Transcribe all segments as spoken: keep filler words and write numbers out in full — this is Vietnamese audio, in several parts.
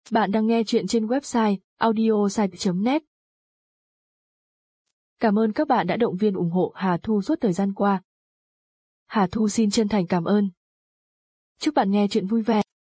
Bạn đang nghe chuyện trên website audiosite chấm net. Cảm ơn các bạn đã động viên ủng hộ Hà Thu suốt thời gian qua. Hà Thu xin chân thành cảm ơn. Chúc bạn nghe chuyện vui vẻ.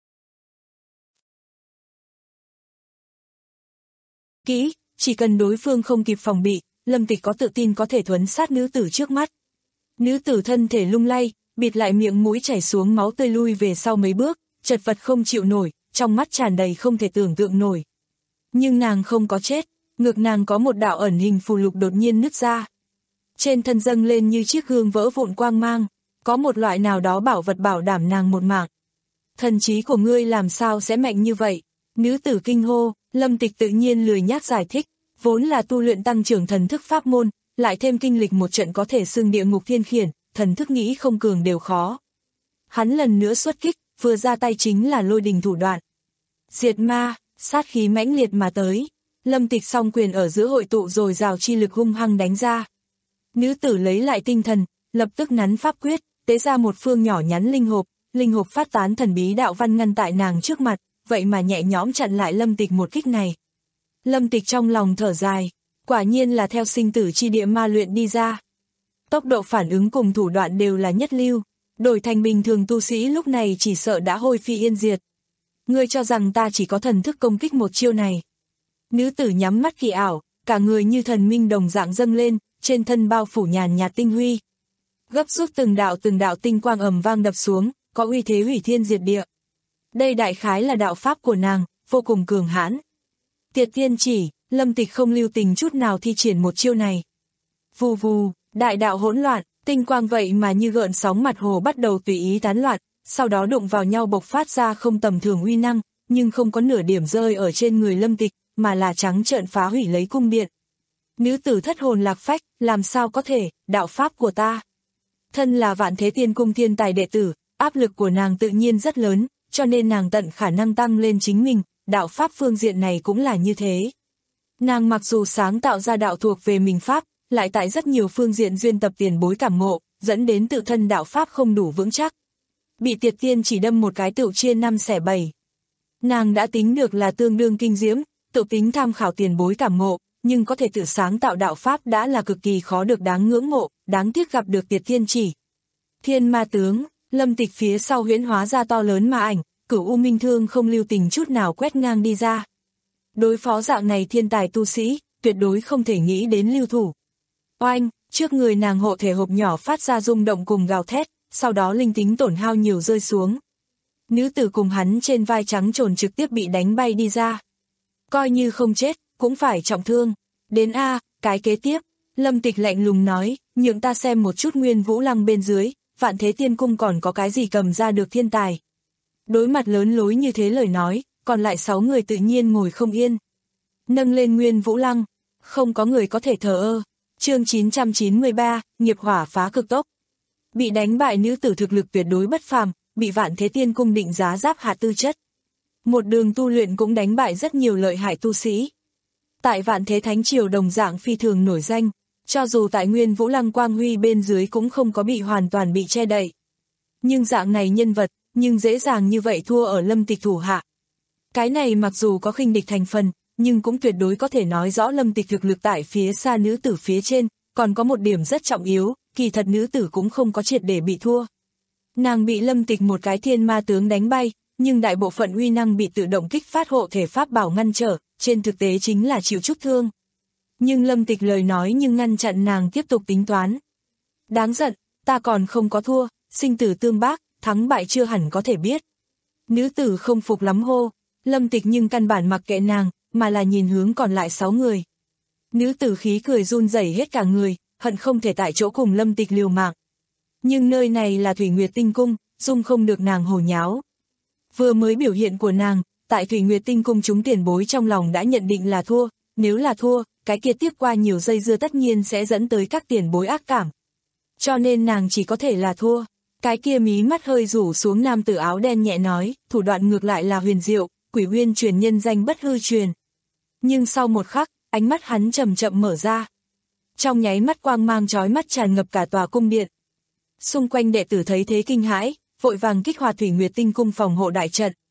Kỹ, chỉ cần đối phương không kịp phòng bị, Lâm Tịch có tự tin có thể thuấn sát nữ tử trước mắt. Nữ tử thân thể lung lay, bịt lại miệng mũi chảy xuống máu tươi lui về sau mấy bước, chật vật không chịu nổi, trong mắt tràn đầy không thể tưởng tượng nổi. Nhưng nàng không có chết, ngực nàng có một đạo ẩn hình phù lục đột nhiên nứt ra. Trên thân dâng lên như chiếc gương vỡ vụn quang mang, có một loại nào đó bảo vật bảo đảm nàng một mạng. Thần trí của ngươi làm sao sẽ mạnh như vậy? Nữ tử kinh hô, Lâm Tịch tự nhiên lười nhác giải thích, vốn là tu luyện tăng trưởng thần thức pháp môn, lại thêm kinh lịch một trận có thể xưng địa ngục thiên khiển, thần thức nghĩ không cường đều khó. Hắn lần nữa xuất kích, vừa ra tay chính là lôi đình thủ đoạn. Diệt ma, sát khí mãnh liệt mà tới. Lâm Tịch song quyền ở giữa hội tụ rồi rào chi lực hung hăng đánh ra. Nữ tử lấy lại tinh thần, lập tức nắn pháp quyết, tế ra một phương nhỏ nhắn linh hộp, linh hộp phát tán thần bí đạo văn ngăn tại nàng trước mặt, vậy mà nhẹ nhõm chặn lại Lâm Tịch một kích này. Lâm Tịch trong lòng thở dài, quả nhiên là theo sinh tử chi địa ma luyện đi ra. Tốc độ phản ứng cùng thủ đoạn đều là nhất lưu, đổi thành bình thường tu sĩ lúc này chỉ sợ đã hôi phi yên diệt. Ngươi cho rằng ta chỉ có thần thức công kích một chiêu này. Nữ tử nhắm mắt kỳ ảo, cả người như thần minh đồng dạng dâng lên, trên thân bao phủ nhàn nhạt tinh huy. Gấp rút từng đạo từng đạo tinh quang ầm vang đập xuống, có uy thế hủy thiên diệt địa. Đây đại khái là đạo pháp của nàng, vô cùng cường hãn. Tiệt tiên chỉ, Lâm Tịch không lưu tình chút nào thi triển một chiêu này. Vù vù, đại đạo hỗn loạn, tinh quang vậy mà như gợn sóng mặt hồ bắt đầu tùy ý tán loạn, sau đó đụng vào nhau bộc phát ra không tầm thường uy năng, nhưng không có nửa điểm rơi ở trên người Lâm Tịch, mà là trắng trợn phá hủy lấy cung điện. Nữ tử thất hồn lạc phách, làm sao có thể, đạo pháp của ta. Thân là Vạn Thế Tiên Cung thiên tài đệ tử, áp lực của nàng tự nhiên rất lớn, cho nên nàng tận khả năng tăng lên chính mình, đạo pháp phương diện này cũng là như thế. Nàng mặc dù sáng tạo ra đạo thuộc về mình pháp, lại tại rất nhiều phương diện duyên tập tiền bối cảm ngộ, dẫn đến tự thân đạo pháp không đủ vững chắc. Bị Tiệt Tiên chỉ đâm một cái tựu chia năm xẻ bảy. Nàng đã tính được là tương đương kinh diễm, tự tính tham khảo tiền bối cảm ngộ, nhưng có thể tự sáng tạo đạo pháp đã là cực kỳ khó được đáng ngưỡng mộ, đáng tiếc gặp được Tiệt Tiên chỉ. Thiên ma tướng, Lâm Tịch phía sau huyễn hóa ra to lớn ma ảnh, Cửu U Minh Thương không lưu tình chút nào quét ngang đi ra. Đối phó dạng này thiên tài tu sĩ, tuyệt đối không thể nghĩ đến lưu thủ. Oanh, trước người nàng hộ thể hộp nhỏ phát ra rung động cùng gào thét, sau đó linh tính tổn hao nhiều rơi xuống. Nữ tử cùng hắn trên vai trắng trồn trực tiếp bị đánh bay đi ra. Coi như không chết, cũng phải trọng thương. Đến A, cái kế tiếp, Lâm Tịch lạnh lùng nói, nhượng ta xem một chút Nguyên Vũ Lăng bên dưới, Vạn Thế Tiên Cung còn có cái gì cầm ra được thiên tài. Đối mặt lớn lối như thế lời nói, còn lại sáu người tự nhiên ngồi không yên. Nâng lên Nguyên Vũ Lăng, không có người có thể thờ ơ. Chương chín trăm chín mươi ba, nghiệp hỏa phá cực tốc. Bị đánh bại nữ tử thực lực tuyệt đối bất phàm, bị Vạn Thế Tiên Cung định giá giáp hạ tư chất. Một đường tu luyện cũng đánh bại rất nhiều lợi hại tu sĩ. Tại Vạn Thế Thánh Triều đồng dạng phi thường nổi danh, cho dù tại Nguyên Vũ Lăng quang huy bên dưới cũng không có bị hoàn toàn bị che đậy. Nhưng dạng này nhân vật, nhưng dễ dàng như vậy thua ở Lâm Tịch thủ hạ. Cái này mặc dù có khinh địch thành phần, nhưng cũng tuyệt đối có thể nói rõ Lâm Tịch thực lực tại phía xa nữ tử phía trên, còn có một điểm rất trọng yếu, kỳ thật nữ tử cũng không có triệt để bị thua. Nàng bị Lâm Tịch một cái thiên ma tướng đánh bay, nhưng đại bộ phận uy năng bị tự động kích phát hộ thể pháp bảo ngăn trở, trên thực tế chính là chịu chút thương. Nhưng Lâm Tịch lời nói nhưng ngăn chặn nàng tiếp tục tính toán. Đáng giận, ta còn không có thua, sinh tử tương bác, thắng bại chưa hẳn có thể biết. Nữ tử không phục lắm hô, Lâm Tịch nhưng căn bản mặc kệ nàng, mà là nhìn hướng còn lại sáu người. Nữ tử khí cười run rẩy hết cả người, hận không thể tại chỗ cùng Lâm Tịch liều mạng. Nhưng nơi này là Thủy Nguyệt Tinh Cung, dung không được nàng hồ nháo. Vừa mới biểu hiện của nàng, tại Thủy Nguyệt Tinh Cung chúng tiền bối trong lòng đã nhận định là thua, nếu là thua, cái kia tiếp qua nhiều dây dưa tất nhiên sẽ dẫn tới các tiền bối ác cảm. Cho nên nàng chỉ có thể là thua. Cái kia mí mắt hơi rủ xuống nam tử áo đen nhẹ nói, thủ đoạn ngược lại là huyền diệu, Quỷ Uyên truyền nhân danh bất hư truyền. Nhưng sau một khắc, ánh mắt hắn chậm chậm mở ra. Trong nháy mắt quang mang chói mắt tràn ngập cả tòa cung điện. Xung quanh đệ tử thấy thế kinh hãi, vội vàng kích hoạt Thủy Nguyệt Tinh Cung phòng hộ đại trận.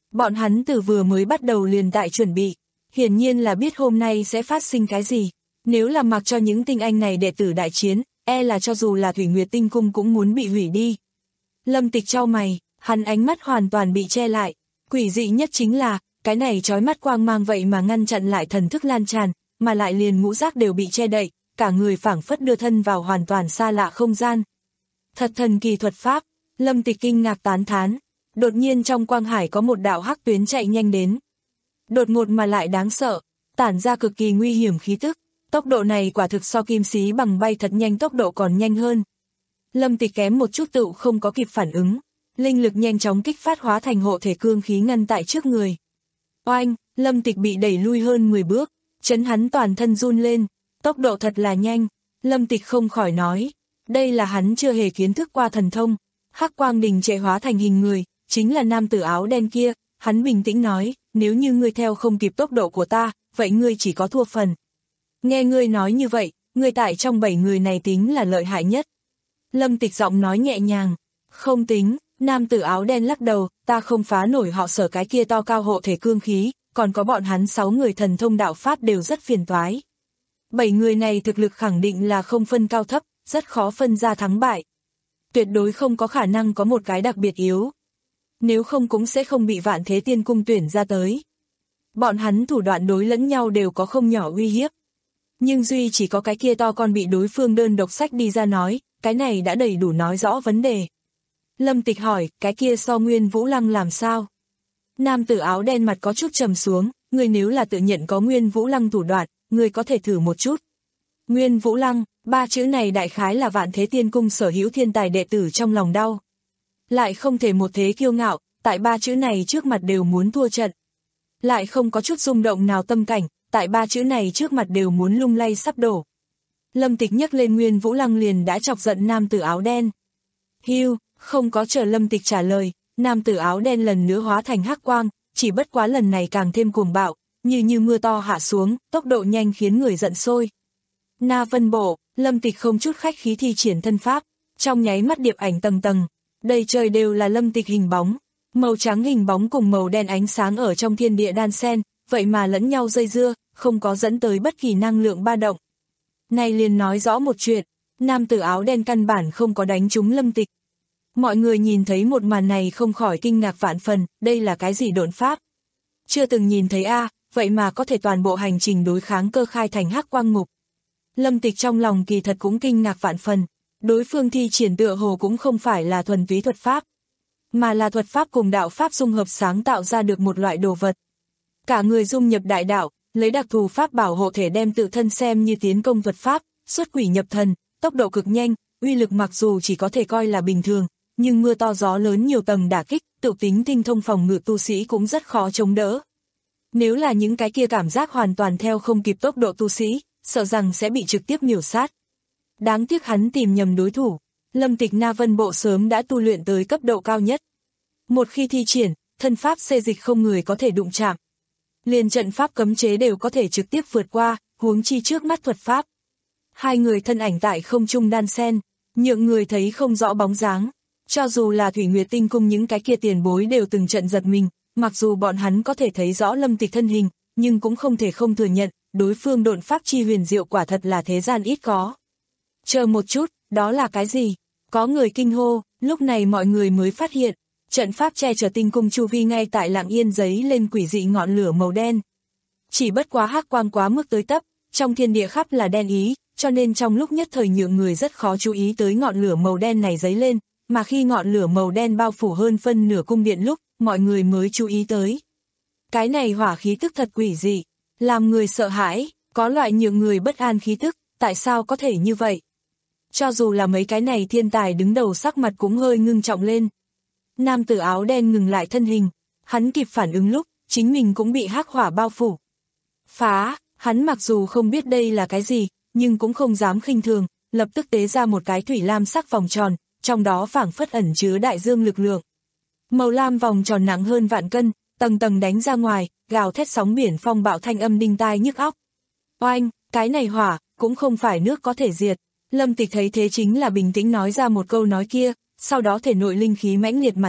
Bọn hắn từ vừa mới bắt đầu liền tại chuẩn bị, hiển nhiên là biết hôm nay sẽ phát sinh cái gì. Nếu là mặc cho những tinh anh này đệ tử đại chiến, e là cho dù là Thủy Nguyệt Tinh Cung cũng muốn bị hủy đi. Lâm Tịch chau mày, hắn ánh mắt hoàn toàn bị che lại. Quỷ dị nhất chính là, cái này chói mắt quang mang vậy mà ngăn chặn lại thần thức lan tràn, mà lại liền ngũ giác đều bị che đậy, cả người phảng phất đưa thân vào hoàn toàn xa lạ không gian. Thật thần kỳ thuật pháp, Lâm Tịch kinh ngạc tán thán. Đột nhiên trong quang hải có một đạo hắc tuyến chạy nhanh đến. Đột ngột mà lại đáng sợ, tản ra cực kỳ nguy hiểm khí tức. Tốc độ này quả thực so kim xí bằng bay thật nhanh tốc độ còn nhanh hơn. Lâm Tịch kém một chút tựu không có kịp phản ứng. Linh lực nhanh chóng kích phát hóa thành hộ thể cương khí ngăn tại trước người. Oanh, Lâm Tịch bị đẩy lui hơn mười bước, chấn hắn toàn thân run lên, tốc độ thật là nhanh. Lâm Tịch không khỏi nói, đây là hắn chưa hề kiến thức qua thần thông. Hắc quang đình trệ hóa thành hình người, chính là nam tử áo đen kia. Hắn bình tĩnh nói, nếu như ngươi theo không kịp tốc độ của ta, vậy ngươi chỉ có thua phần. Nghe ngươi nói như vậy, ngươi tại trong bảy người này tính là lợi hại nhất. Lâm Tịch giọng nói nhẹ nhàng, không tính. Nam tử áo đen lắc đầu, ta không phá nổi họ Sở cái kia to cao hộ thể cương khí, còn có bọn hắn sáu người thần thông đạo pháp đều rất phiền toái. Bảy người này thực lực khẳng định là không phân cao thấp, rất khó phân ra thắng bại. Tuyệt đối không có khả năng có một cái đặc biệt yếu. Nếu không cũng sẽ không bị Vạn Thế Tiên Cung tuyển ra tới. Bọn hắn thủ đoạn đối lẫn nhau đều có không nhỏ uy hiếp. Nhưng duy chỉ có cái kia to con bị đối phương đơn độc sách đi ra nói, cái này đã đầy đủ nói rõ vấn đề. Lâm Tịch hỏi, cái kia so Nguyên Vũ Lăng làm sao? Nam tử áo đen mặt có chút trầm xuống, người nếu là tự nhận có Nguyên Vũ Lăng thủ đoạn, người có thể thử một chút. Nguyên Vũ Lăng, ba chữ này đại khái là Vạn Thế Tiên Cung sở hữu thiên tài đệ tử trong lòng đau. Lại không thể một thế kiêu ngạo, tại ba chữ này trước mặt đều muốn thua trận. Lại không có chút rung động nào tâm cảnh, tại ba chữ này trước mặt đều muốn lung lay sắp đổ. Lâm Tịch nhắc lên Nguyên Vũ Lăng liền đã chọc giận nam tử áo đen. Hiu, không có chờ Lâm Tịch trả lời, nam tử áo đen lần nữa hóa thành hắc quang, chỉ bất quá lần này càng thêm cuồng bạo, như như mưa to hạ xuống, tốc độ nhanh khiến người giận sôi. Na Vân Bộ, Lâm Tịch không chút khách khí thi triển thân pháp, trong nháy mắt điệp ảnh tầng tầng, đầy trời đều là Lâm Tịch hình bóng, màu trắng hình bóng cùng màu đen ánh sáng ở trong thiên địa đan xen, vậy mà lẫn nhau dây dưa, không có dẫn tới bất kỳ năng lượng ba động. Này liền nói rõ một chuyện, nam tử áo đen căn bản không có đánh trúng Lâm Tịch. Mọi người nhìn thấy một màn này không khỏi kinh ngạc vạn phần, đây là cái gì độn pháp? Chưa từng nhìn thấy a, à, vậy mà có thể toàn bộ hành trình đối kháng cơ khai thành hắc quang ngục. Lâm Tịch trong lòng kỳ thật cũng kinh ngạc vạn phần, đối phương thi triển tựa hồ cũng không phải là thuần túy thuật pháp, mà là thuật pháp cùng đạo pháp dung hợp sáng tạo ra được một loại đồ vật. Cả người dung nhập đại đạo, lấy đặc thù pháp bảo hộ thể đem tự thân xem như tiến công thuật pháp, xuất quỷ nhập thần, tốc độ cực nhanh, uy lực mặc dù chỉ có thể coi là bình thường, nhưng mưa to gió lớn nhiều tầng đả kích, tự tính tinh thông phòng ngự tu sĩ cũng rất khó chống đỡ. Nếu là những cái kia cảm giác hoàn toàn theo không kịp tốc độ tu sĩ, sợ rằng sẽ bị trực tiếp miểu sát. Đáng tiếc hắn tìm nhầm đối thủ, Lâm Tịch Na Vân Bộ sớm đã tu luyện tới cấp độ cao nhất. Một khi thi triển, thân pháp xê dịch không người có thể đụng chạm. Liền trận pháp cấm chế đều có thể trực tiếp vượt qua, huống chi trước mắt thuật pháp. Hai người thân ảnh tại không trung đan xen, nhượng người thấy không rõ bóng dáng. Cho dù là Thủy Nguyệt Tinh Cung những cái kia tiền bối đều từng trận giật mình, mặc dù bọn hắn có thể thấy rõ Lâm Tịch thân hình, nhưng cũng không thể không thừa nhận, đối phương độn pháp chi huyền diệu quả thật là thế gian ít có. Chờ một chút, đó là cái gì? Có người kinh hô, lúc này mọi người mới phát hiện, trận pháp che chở tinh cung chu vi ngay tại lặng yên giấy lên quỷ dị ngọn lửa màu đen. Chỉ bất quá hắc quang quá mức tới tấp, trong thiên địa khắp là đen ý, cho nên trong lúc nhất thời nhượng người rất khó chú ý tới ngọn lửa màu đen này giấy lên, mà khi ngọn lửa màu đen bao phủ hơn phân nửa cung điện lúc, mọi người mới chú ý tới. Cái này hỏa khí tức thật quỷ dị, làm người sợ hãi, có loại nhượng người bất an khí tức, tại sao có thể như vậy? Cho dù là mấy cái này thiên tài đứng đầu sắc mặt cũng hơi ngưng trọng lên. Nam tử áo đen ngừng lại thân hình, hắn kịp phản ứng lúc, chính mình cũng bị hắc hỏa bao phủ. Phá, hắn mặc dù không biết đây là cái gì, nhưng cũng không dám khinh thường, lập tức tế ra một cái thủy lam sắc vòng tròn, trong đó phảng phất ẩn chứa đại dương lực lượng. Màu lam vòng tròn nặng hơn vạn cân, tầng tầng đánh ra ngoài, gào thét sóng biển phong bạo thanh âm đinh tai nhức óc. Oanh, cái này hỏa, cũng không phải nước có thể diệt. Lâm Tịch thấy thế chính là bình tĩnh nói ra một câu nói kia, sau đó thể nội linh khí mãnh liệt mà ra,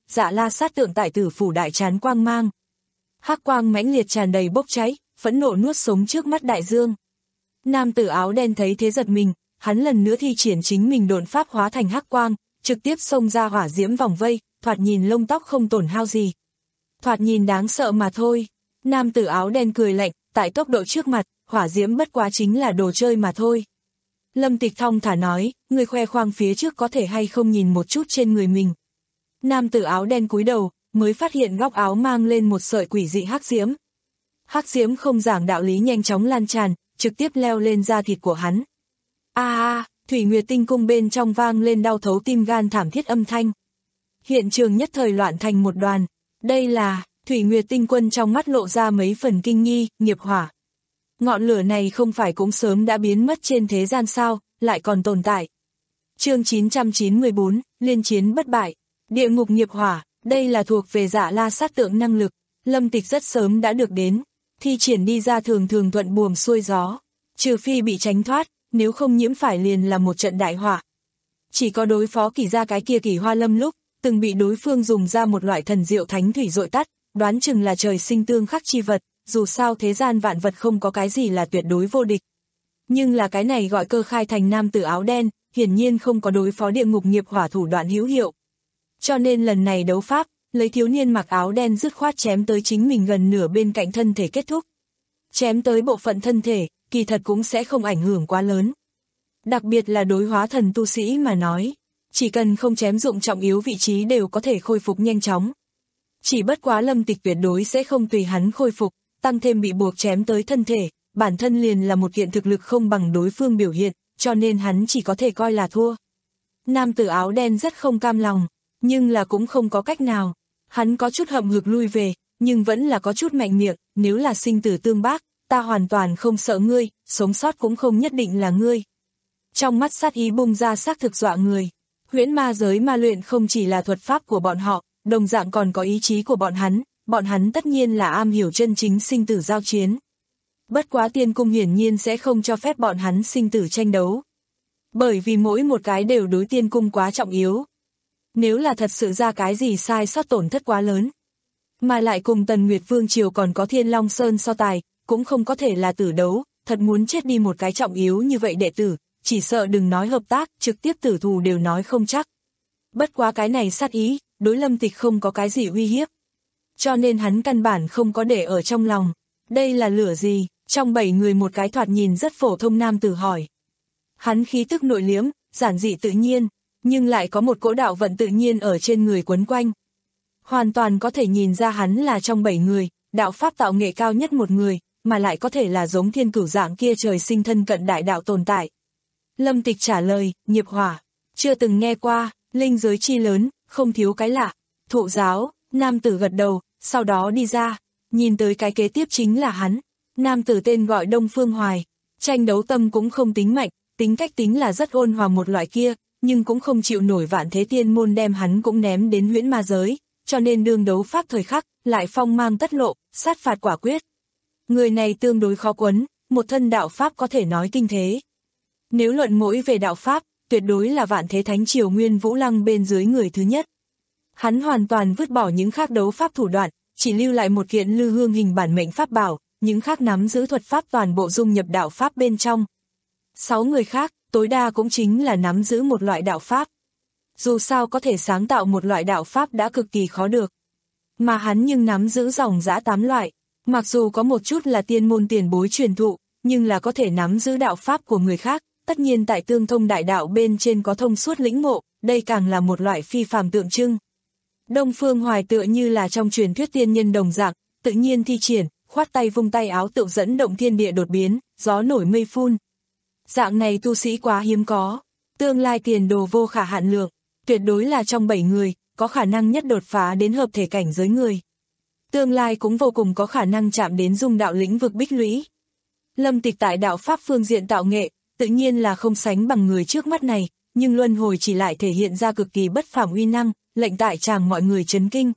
Dạ La Sát tượng tại Tử phủ đại trán quang mang. Hắc quang mãnh liệt tràn đầy bốc cháy, phẫn nộ nuốt sống trước mắt đại dương. Nam tử áo đen thấy thế giật mình, hắn lần nữa thi triển chính mình độn pháp hóa thành hắc quang, trực tiếp xông ra hỏa diễm vòng vây, thoạt nhìn lông tóc không tổn hao gì. Thoạt nhìn đáng sợ mà thôi. Nam tử áo đen cười lạnh, tại tốc độ trước mặt, hỏa diễm bất quá chính là đồ chơi mà thôi. Lâm Tịch thong thả nói, người khoe khoang phía trước có thể hay không nhìn một chút trên người mình. Nam tử áo đen cúi đầu, mới phát hiện góc áo mang lên một sợi quỷ dị hắc diễm. Hắc diễm không giảng đạo lý nhanh chóng lan tràn, trực tiếp leo lên da thịt của hắn. A a, Thủy Nguyệt Tinh Cung bên trong vang lên đau thấu tim gan thảm thiết âm thanh. Hiện trường nhất thời loạn thành một đoàn. Đây là, Thủy Nguyệt Tinh Quân trong mắt lộ ra mấy phần kinh nghi, nghiệp hỏa. Ngọn lửa này không phải cũng sớm đã biến mất trên thế gian sao, lại còn tồn tại. Chương chín trăm chín mươi bốn, liên chiến bất bại. Địa ngục nghiệp hỏa, đây là thuộc về Dạ La Sát tượng năng lực. Lâm Tịch rất sớm đã được đến, thi triển đi ra thường thường thuận buồm xuôi gió. Trừ phi bị tránh thoát, nếu không nhiễm phải liền là một trận đại hỏa. Chỉ có đối phó Kỳ gia cái kia Kỳ Hoa Lâm lúc, từng bị đối phương dùng ra một loại thần diệu thánh thủy dội tắt, đoán chừng là trời sinh tương khắc chi vật, dù sao thế gian vạn vật không có cái gì là tuyệt đối vô địch. Nhưng là cái này gọi cơ khai thành nam tử áo đen, hiển nhiên không có đối phó địa ngục nghiệp hỏa thủ đoạn hữu hiệu. Cho nên lần này đấu pháp, lấy thiếu niên mặc áo đen dứt khoát chém tới chính mình gần nửa bên cạnh thân thể kết thúc. Chém tới bộ phận thân thể, kỳ thật cũng sẽ không ảnh hưởng quá lớn. Đặc biệt là đối hóa thần tu sĩ mà nói, chỉ cần không chém dụng trọng yếu vị trí đều có thể khôi phục nhanh chóng. Chỉ bất quá Lâm Tịch tuyệt đối sẽ không tùy hắn khôi phục, tăng thêm bị buộc chém tới thân thể, bản thân liền là một kiện thực lực không bằng đối phương biểu hiện, cho nên hắn chỉ có thể coi là thua. Nam tử áo đen rất không cam lòng, nhưng là cũng không có cách nào. Hắn có chút hậm hực lui về, nhưng vẫn là có chút mạnh miệng, nếu là sinh tử tương bác, ta hoàn toàn không sợ ngươi, sống sót cũng không nhất định là ngươi. Trong mắt sát ý bung ra xác thực dọa người. Huyễn ma giới ma luyện không chỉ là thuật pháp của bọn họ, đồng dạng còn có ý chí của bọn hắn, bọn hắn tất nhiên là am hiểu chân chính sinh tử giao chiến. Bất quá Tiên Cung hiển nhiên sẽ không cho phép bọn hắn sinh tử tranh đấu. Bởi vì mỗi một cái đều đối Tiên Cung quá trọng yếu. Nếu là thật sự ra cái gì sai sót tổn thất quá lớn, mà lại cùng Tần Nguyệt Vương Triều còn có Thiên Long Sơn so tài, cũng không có thể là tử đấu, thật muốn chết đi một cái trọng yếu như vậy đệ tử, chỉ sợ đừng nói hợp tác, trực tiếp tử thù đều nói không chắc. Bất quá cái này sát ý, đối Lâm Tịch không có cái gì uy hiếp. Cho nên hắn căn bản không có để ở trong lòng. Đây là lửa gì? Trong bảy người một cái thoạt nhìn rất phổ thông nam tử hỏi. Hắn khí tức nội liếm, giản dị tự nhiên, nhưng lại có một cỗ đạo vận tự nhiên ở trên người quấn quanh. Hoàn toàn có thể nhìn ra hắn là trong bảy người, đạo pháp tạo nghệ cao nhất một người, mà lại có thể là giống thiên cửu dạng kia trời sinh thân cận đại đạo tồn tại. Lâm Tịch trả lời, nghiệp hỏa, chưa từng nghe qua, linh giới chi lớn, không thiếu cái lạ. Thụ giáo, nam tử gật đầu, sau đó đi ra, nhìn tới cái kế tiếp chính là hắn. Nam tử tên gọi Đông Phương Hoài, tranh đấu tâm cũng không tính mạnh, tính cách tính là rất ôn hòa một loại kia, nhưng cũng không chịu nổi vạn thế tiên môn đem hắn cũng ném đến huyễn ma giới, cho nên đương đấu pháp thời khắc, lại phong mang tất lộ, sát phạt quả quyết. Người này tương đối khó quấn, một thân đạo pháp có thể nói kinh thế. Nếu luận mỗi về đạo pháp, tuyệt đối là vạn thế thánh triều Nguyên Vũ Lăng bên dưới người thứ nhất. Hắn hoàn toàn vứt bỏ những khác đấu pháp thủ đoạn, chỉ lưu lại một kiện lư hương hình bản mệnh pháp bảo, những khác nắm giữ thuật pháp toàn bộ dung nhập đạo pháp bên trong. Sáu người khác, tối đa cũng chính là nắm giữ một loại đạo pháp. Dù sao có thể sáng tạo một loại đạo pháp đã cực kỳ khó được. Mà hắn nhưng nắm giữ dòng dã tám loại, mặc dù có một chút là tiên môn tiền bối truyền thụ, nhưng là có thể nắm giữ đạo pháp của người khác, tất nhiên tại tương thông đại đạo bên trên có thông suốt lĩnh ngộ, đây càng là một loại phi phàm tượng trưng. Đông Phương Hoài tựa như là trong truyền thuyết tiên nhân đồng dạng, tự nhiên thi triển, khoát tay vung tay áo tự dẫn động thiên địa đột biến, gió nổi mây phun. Dạng này tu sĩ quá hiếm có, tương lai tiền đồ vô khả hạn lượng, tuyệt đối là trong bảy người, có khả năng nhất đột phá đến hợp thể cảnh giới người. Tương lai cũng vô cùng có khả năng chạm đến dung đạo lĩnh vực bích lũy. Lâm Tịch tại đạo pháp phương diện tạo nghệ, tự nhiên là không sánh bằng người trước mắt này, nhưng luân hồi chỉ lại thể hiện ra cực kỳ bất phàm uy năng, lệnh tại chàng mọi người chấn kinh.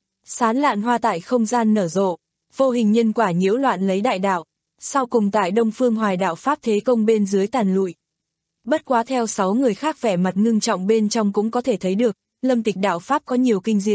Sán lạn hoa tại không gian nở rộ, vô hình nhân quả nhiễu loạn lấy đại đạo, sau cùng tại Đông Phương Hoài đạo pháp thế công bên dưới tàn lụi. Bất quá theo sáu người khác vẻ mặt ngưng trọng bên trong cũng có thể thấy được, Lâm Tịch đạo pháp có nhiều kinh diễm,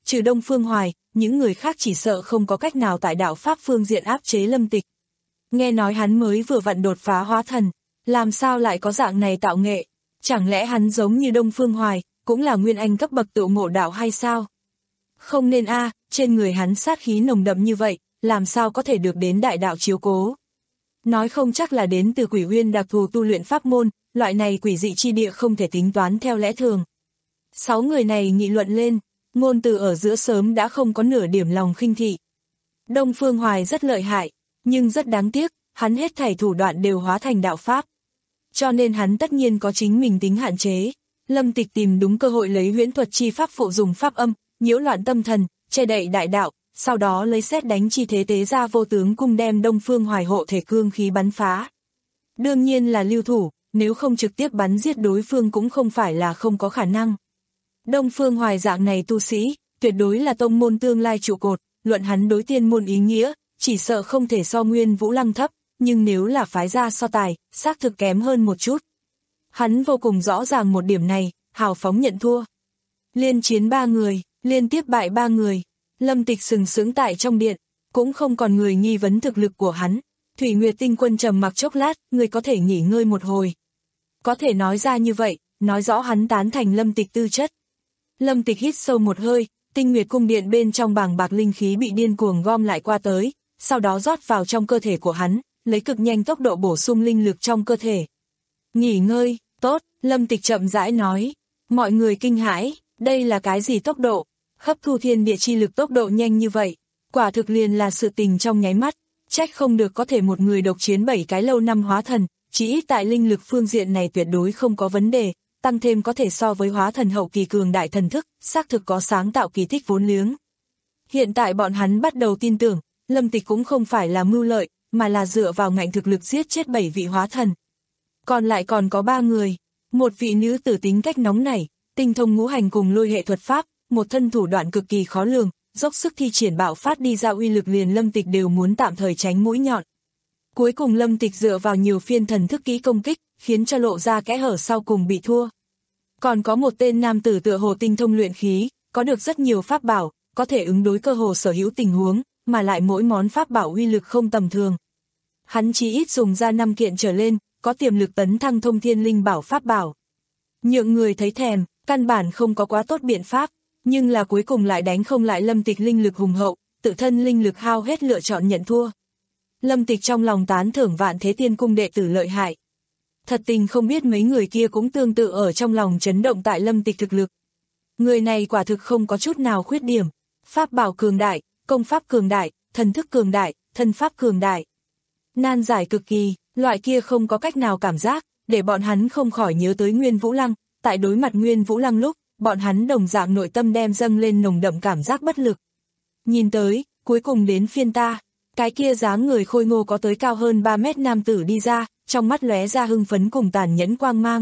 trừ Đông Phương Hoài, những người khác chỉ sợ không có cách nào tại đạo pháp phương diện áp chế Lâm Tịch. Nghe nói hắn mới vừa vặn đột phá hóa thần, làm sao lại có dạng này tạo nghệ? Chẳng lẽ hắn giống như Đông Phương Hoài, cũng là nguyên anh cấp bậc tự ngộ đạo hay sao? Không nên a, trên người hắn sát khí nồng đậm như vậy, làm sao có thể được đến đại đạo chiếu cố? Nói không chắc là đến từ Quỷ Uyên đặc thù tu luyện pháp môn, loại này quỷ dị chi địa không thể tính toán theo lẽ thường. Sáu người này nghị luận lên, ngôn từ ở giữa sớm đã không có nửa điểm lòng khinh thị. Đông Phương Hoài rất lợi hại, nhưng rất đáng tiếc, hắn hết thảy thủ đoạn đều hóa thành đạo pháp. Cho nên hắn tất nhiên có chính mình tính hạn chế. Lâm Tịch tìm đúng cơ hội lấy huyễn thuật chi pháp phụ dùng pháp âm, nhiễu loạn tâm thần, che đậy đại đạo, sau đó lấy xét đánh chi thế tế ra vô tướng cung đem Đông Phương Hoài hộ thể cương khí bắn phá. Đương nhiên là lưu thủ, nếu không trực tiếp bắn giết đối phương cũng không phải là không có khả năng. Đông Phương Hoài dạng này tu sĩ, tuyệt đối là tông môn tương lai trụ cột, luận hắn đối tiên môn ý nghĩa, chỉ sợ không thể so Nguyên Vũ Lăng thấp, nhưng nếu là phái ra so tài, xác thực kém hơn một chút. Hắn vô cùng rõ ràng một điểm này, hào phóng nhận thua. Liên chiến ba người, liên tiếp bại ba người, Lâm Tịch sừng sững tại trong điện, cũng không còn người nghi vấn thực lực của hắn. Thủy Nguyệt Tinh Quân trầm mặc chốc lát, người có thể nghỉ ngơi một hồi. Có thể nói ra như vậy, nói rõ hắn tán thành Lâm Tịch tư chất. Lâm Tịch hít sâu một hơi, Tinh Nguyệt cung điện bên trong bàng bạc linh khí bị điên cuồng gom lại qua tới, sau đó rót vào trong cơ thể của hắn, lấy cực nhanh tốc độ bổ sung linh lực trong cơ thể. Nghỉ ngơi, tốt, Lâm Tịch chậm rãi nói. Mọi người kinh hãi, đây là cái gì tốc độ? Hấp thu thiên địa chi lực tốc độ nhanh như vậy, quả thực liền là sự tình trong nháy mắt, trách không được có thể một người độc chiến bảy cái lâu năm hóa thần, chỉ ít tại linh lực phương diện này tuyệt đối không có vấn đề, tăng thêm có thể so với hóa thần hậu kỳ cường đại thần thức, xác thực có sáng tạo kỳ tích vốn liếng. Hiện tại bọn hắn bắt đầu tin tưởng, Lâm Tịch cũng không phải là mưu lợi, mà là dựa vào ngạnh thực lực giết chết bảy vị hóa thần. Còn lại còn có ba người, một vị nữ tử tính cách nóng nảy, tinh thông ngũ hành cùng lôi hệ thuật pháp, một thân thủ đoạn cực kỳ khó lường, dốc sức thi triển bạo phát đi ra uy lực liền Lâm Tịch đều muốn tạm thời tránh mũi nhọn. Cuối cùng Lâm Tịch dựa vào nhiều phiên thần thức kỹ công kích, khiến cho lộ ra kẽ hở sau cùng bị thua. Còn có một tên nam tử tựa hồ tinh thông luyện khí, có được rất nhiều pháp bảo, có thể ứng đối cơ hồ sở hữu tình huống, mà lại mỗi món pháp bảo uy lực không tầm thường. Hắn chỉ ít dùng ra năm kiện trở lên, có tiềm lực tấn thăng thông thiên linh bảo pháp bảo. Nhượng người thấy thèm, căn bản không có quá tốt biện pháp, nhưng là cuối cùng lại đánh không lại Lâm Tịch linh lực hùng hậu, tự thân linh lực hao hết lựa chọn nhận thua. Lâm Tịch trong lòng tán thưởng Vạn Thế Tiên Cung đệ tử lợi hại. Thật tình không biết mấy người kia cũng tương tự ở trong lòng chấn động tại Lâm Tịch thực lực. Người này quả thực không có chút nào khuyết điểm, pháp bảo cường đại, công pháp cường đại, thần thức cường đại, thân pháp cường đại. Nan giải cực kỳ, loại kia không có cách nào cảm giác, để bọn hắn không khỏi nhớ tới Nguyên Vũ Lăng, tại đối mặt Nguyên Vũ Lăng lúc, bọn hắn đồng dạng nội tâm đem dâng lên nồng đậm cảm giác bất lực. Nhìn tới, cuối cùng đến phiên ta, cái kia dáng người khôi ngô có tới cao hơn ba mét nam tử đi ra, trong mắt lóe ra hưng phấn cùng tàn nhẫn quang mang.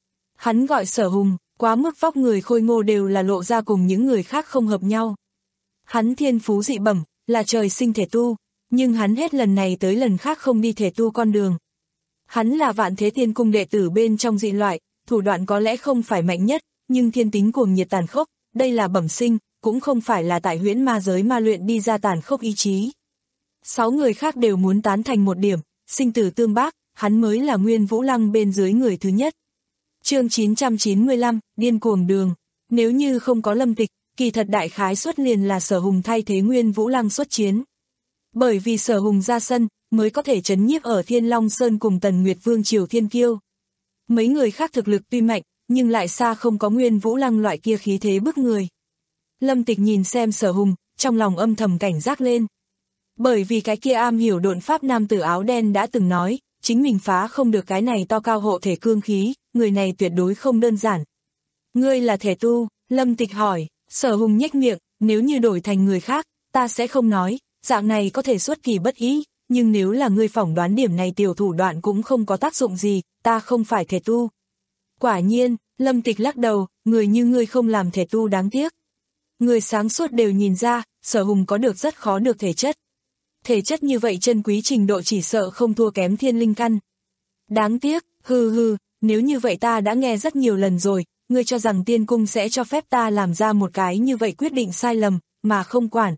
Hắn gọi Sở Hùng, quá mức vóc người khôi ngô đều là lộ ra cùng những người khác không hợp nhau. Hắn thiên phú dị bẩm, là trời sinh thể tu, nhưng hắn hết lần này tới lần khác không đi thể tu con đường. Hắn là Vạn Thế Tiên Cung đệ tử bên trong dị loại, thủ đoạn có lẽ không phải mạnh nhất, nhưng thiên tính cuồng nhiệt tàn khốc, đây là bẩm sinh, cũng không phải là tại huyễn ma giới ma luyện đi ra tàn khốc ý chí. Sáu người khác đều muốn tán thành một điểm, sinh tử tương bác, hắn mới là Nguyên Vũ Lăng bên dưới người thứ nhất. Chương chín trăm chín mươi lăm, điên cuồng đường. Nếu như không có Lâm Tịch, kỳ thật đại khái xuất liền là Sở Hùng thay thế Nguyên Vũ Lăng xuất chiến. Bởi vì Sở Hùng ra sân, mới có thể trấn nhiếp ở Thiên Long Sơn cùng Tần Nguyệt Vương Triều Thiên Kiêu. Mấy người khác thực lực tuy mạnh, nhưng lại xa không có Nguyên Vũ Lăng loại kia khí thế bức người. Lâm Tịch nhìn xem Sở Hùng, trong lòng âm thầm cảnh giác lên. Bởi vì cái kia am hiểu độn pháp nam tử áo đen đã từng nói, chính mình phá không được cái này to cao hộ thể cương khí, người này tuyệt đối không đơn giản. Ngươi là thể tu, Lâm Tịch hỏi, Sở Hùng nhếch miệng, nếu như đổi thành người khác, ta sẽ không nói, dạng này có thể xuất kỳ bất ý, nhưng nếu là ngươi phỏng đoán điểm này tiểu thủ đoạn cũng không có tác dụng gì, ta không phải thể tu. Quả nhiên, Lâm Tịch lắc đầu, người như ngươi không làm thể tu đáng tiếc. Người sáng suốt đều nhìn ra, Sở Hùng có được rất khó được thể chất. Thể chất như vậy chân quý trình độ chỉ sợ không thua kém thiên linh căn. Đáng tiếc, hừ hừ, nếu như vậy ta đã nghe rất nhiều lần rồi, ngươi cho rằng tiên cung sẽ cho phép ta làm ra một cái như vậy quyết định sai lầm, mà không quản.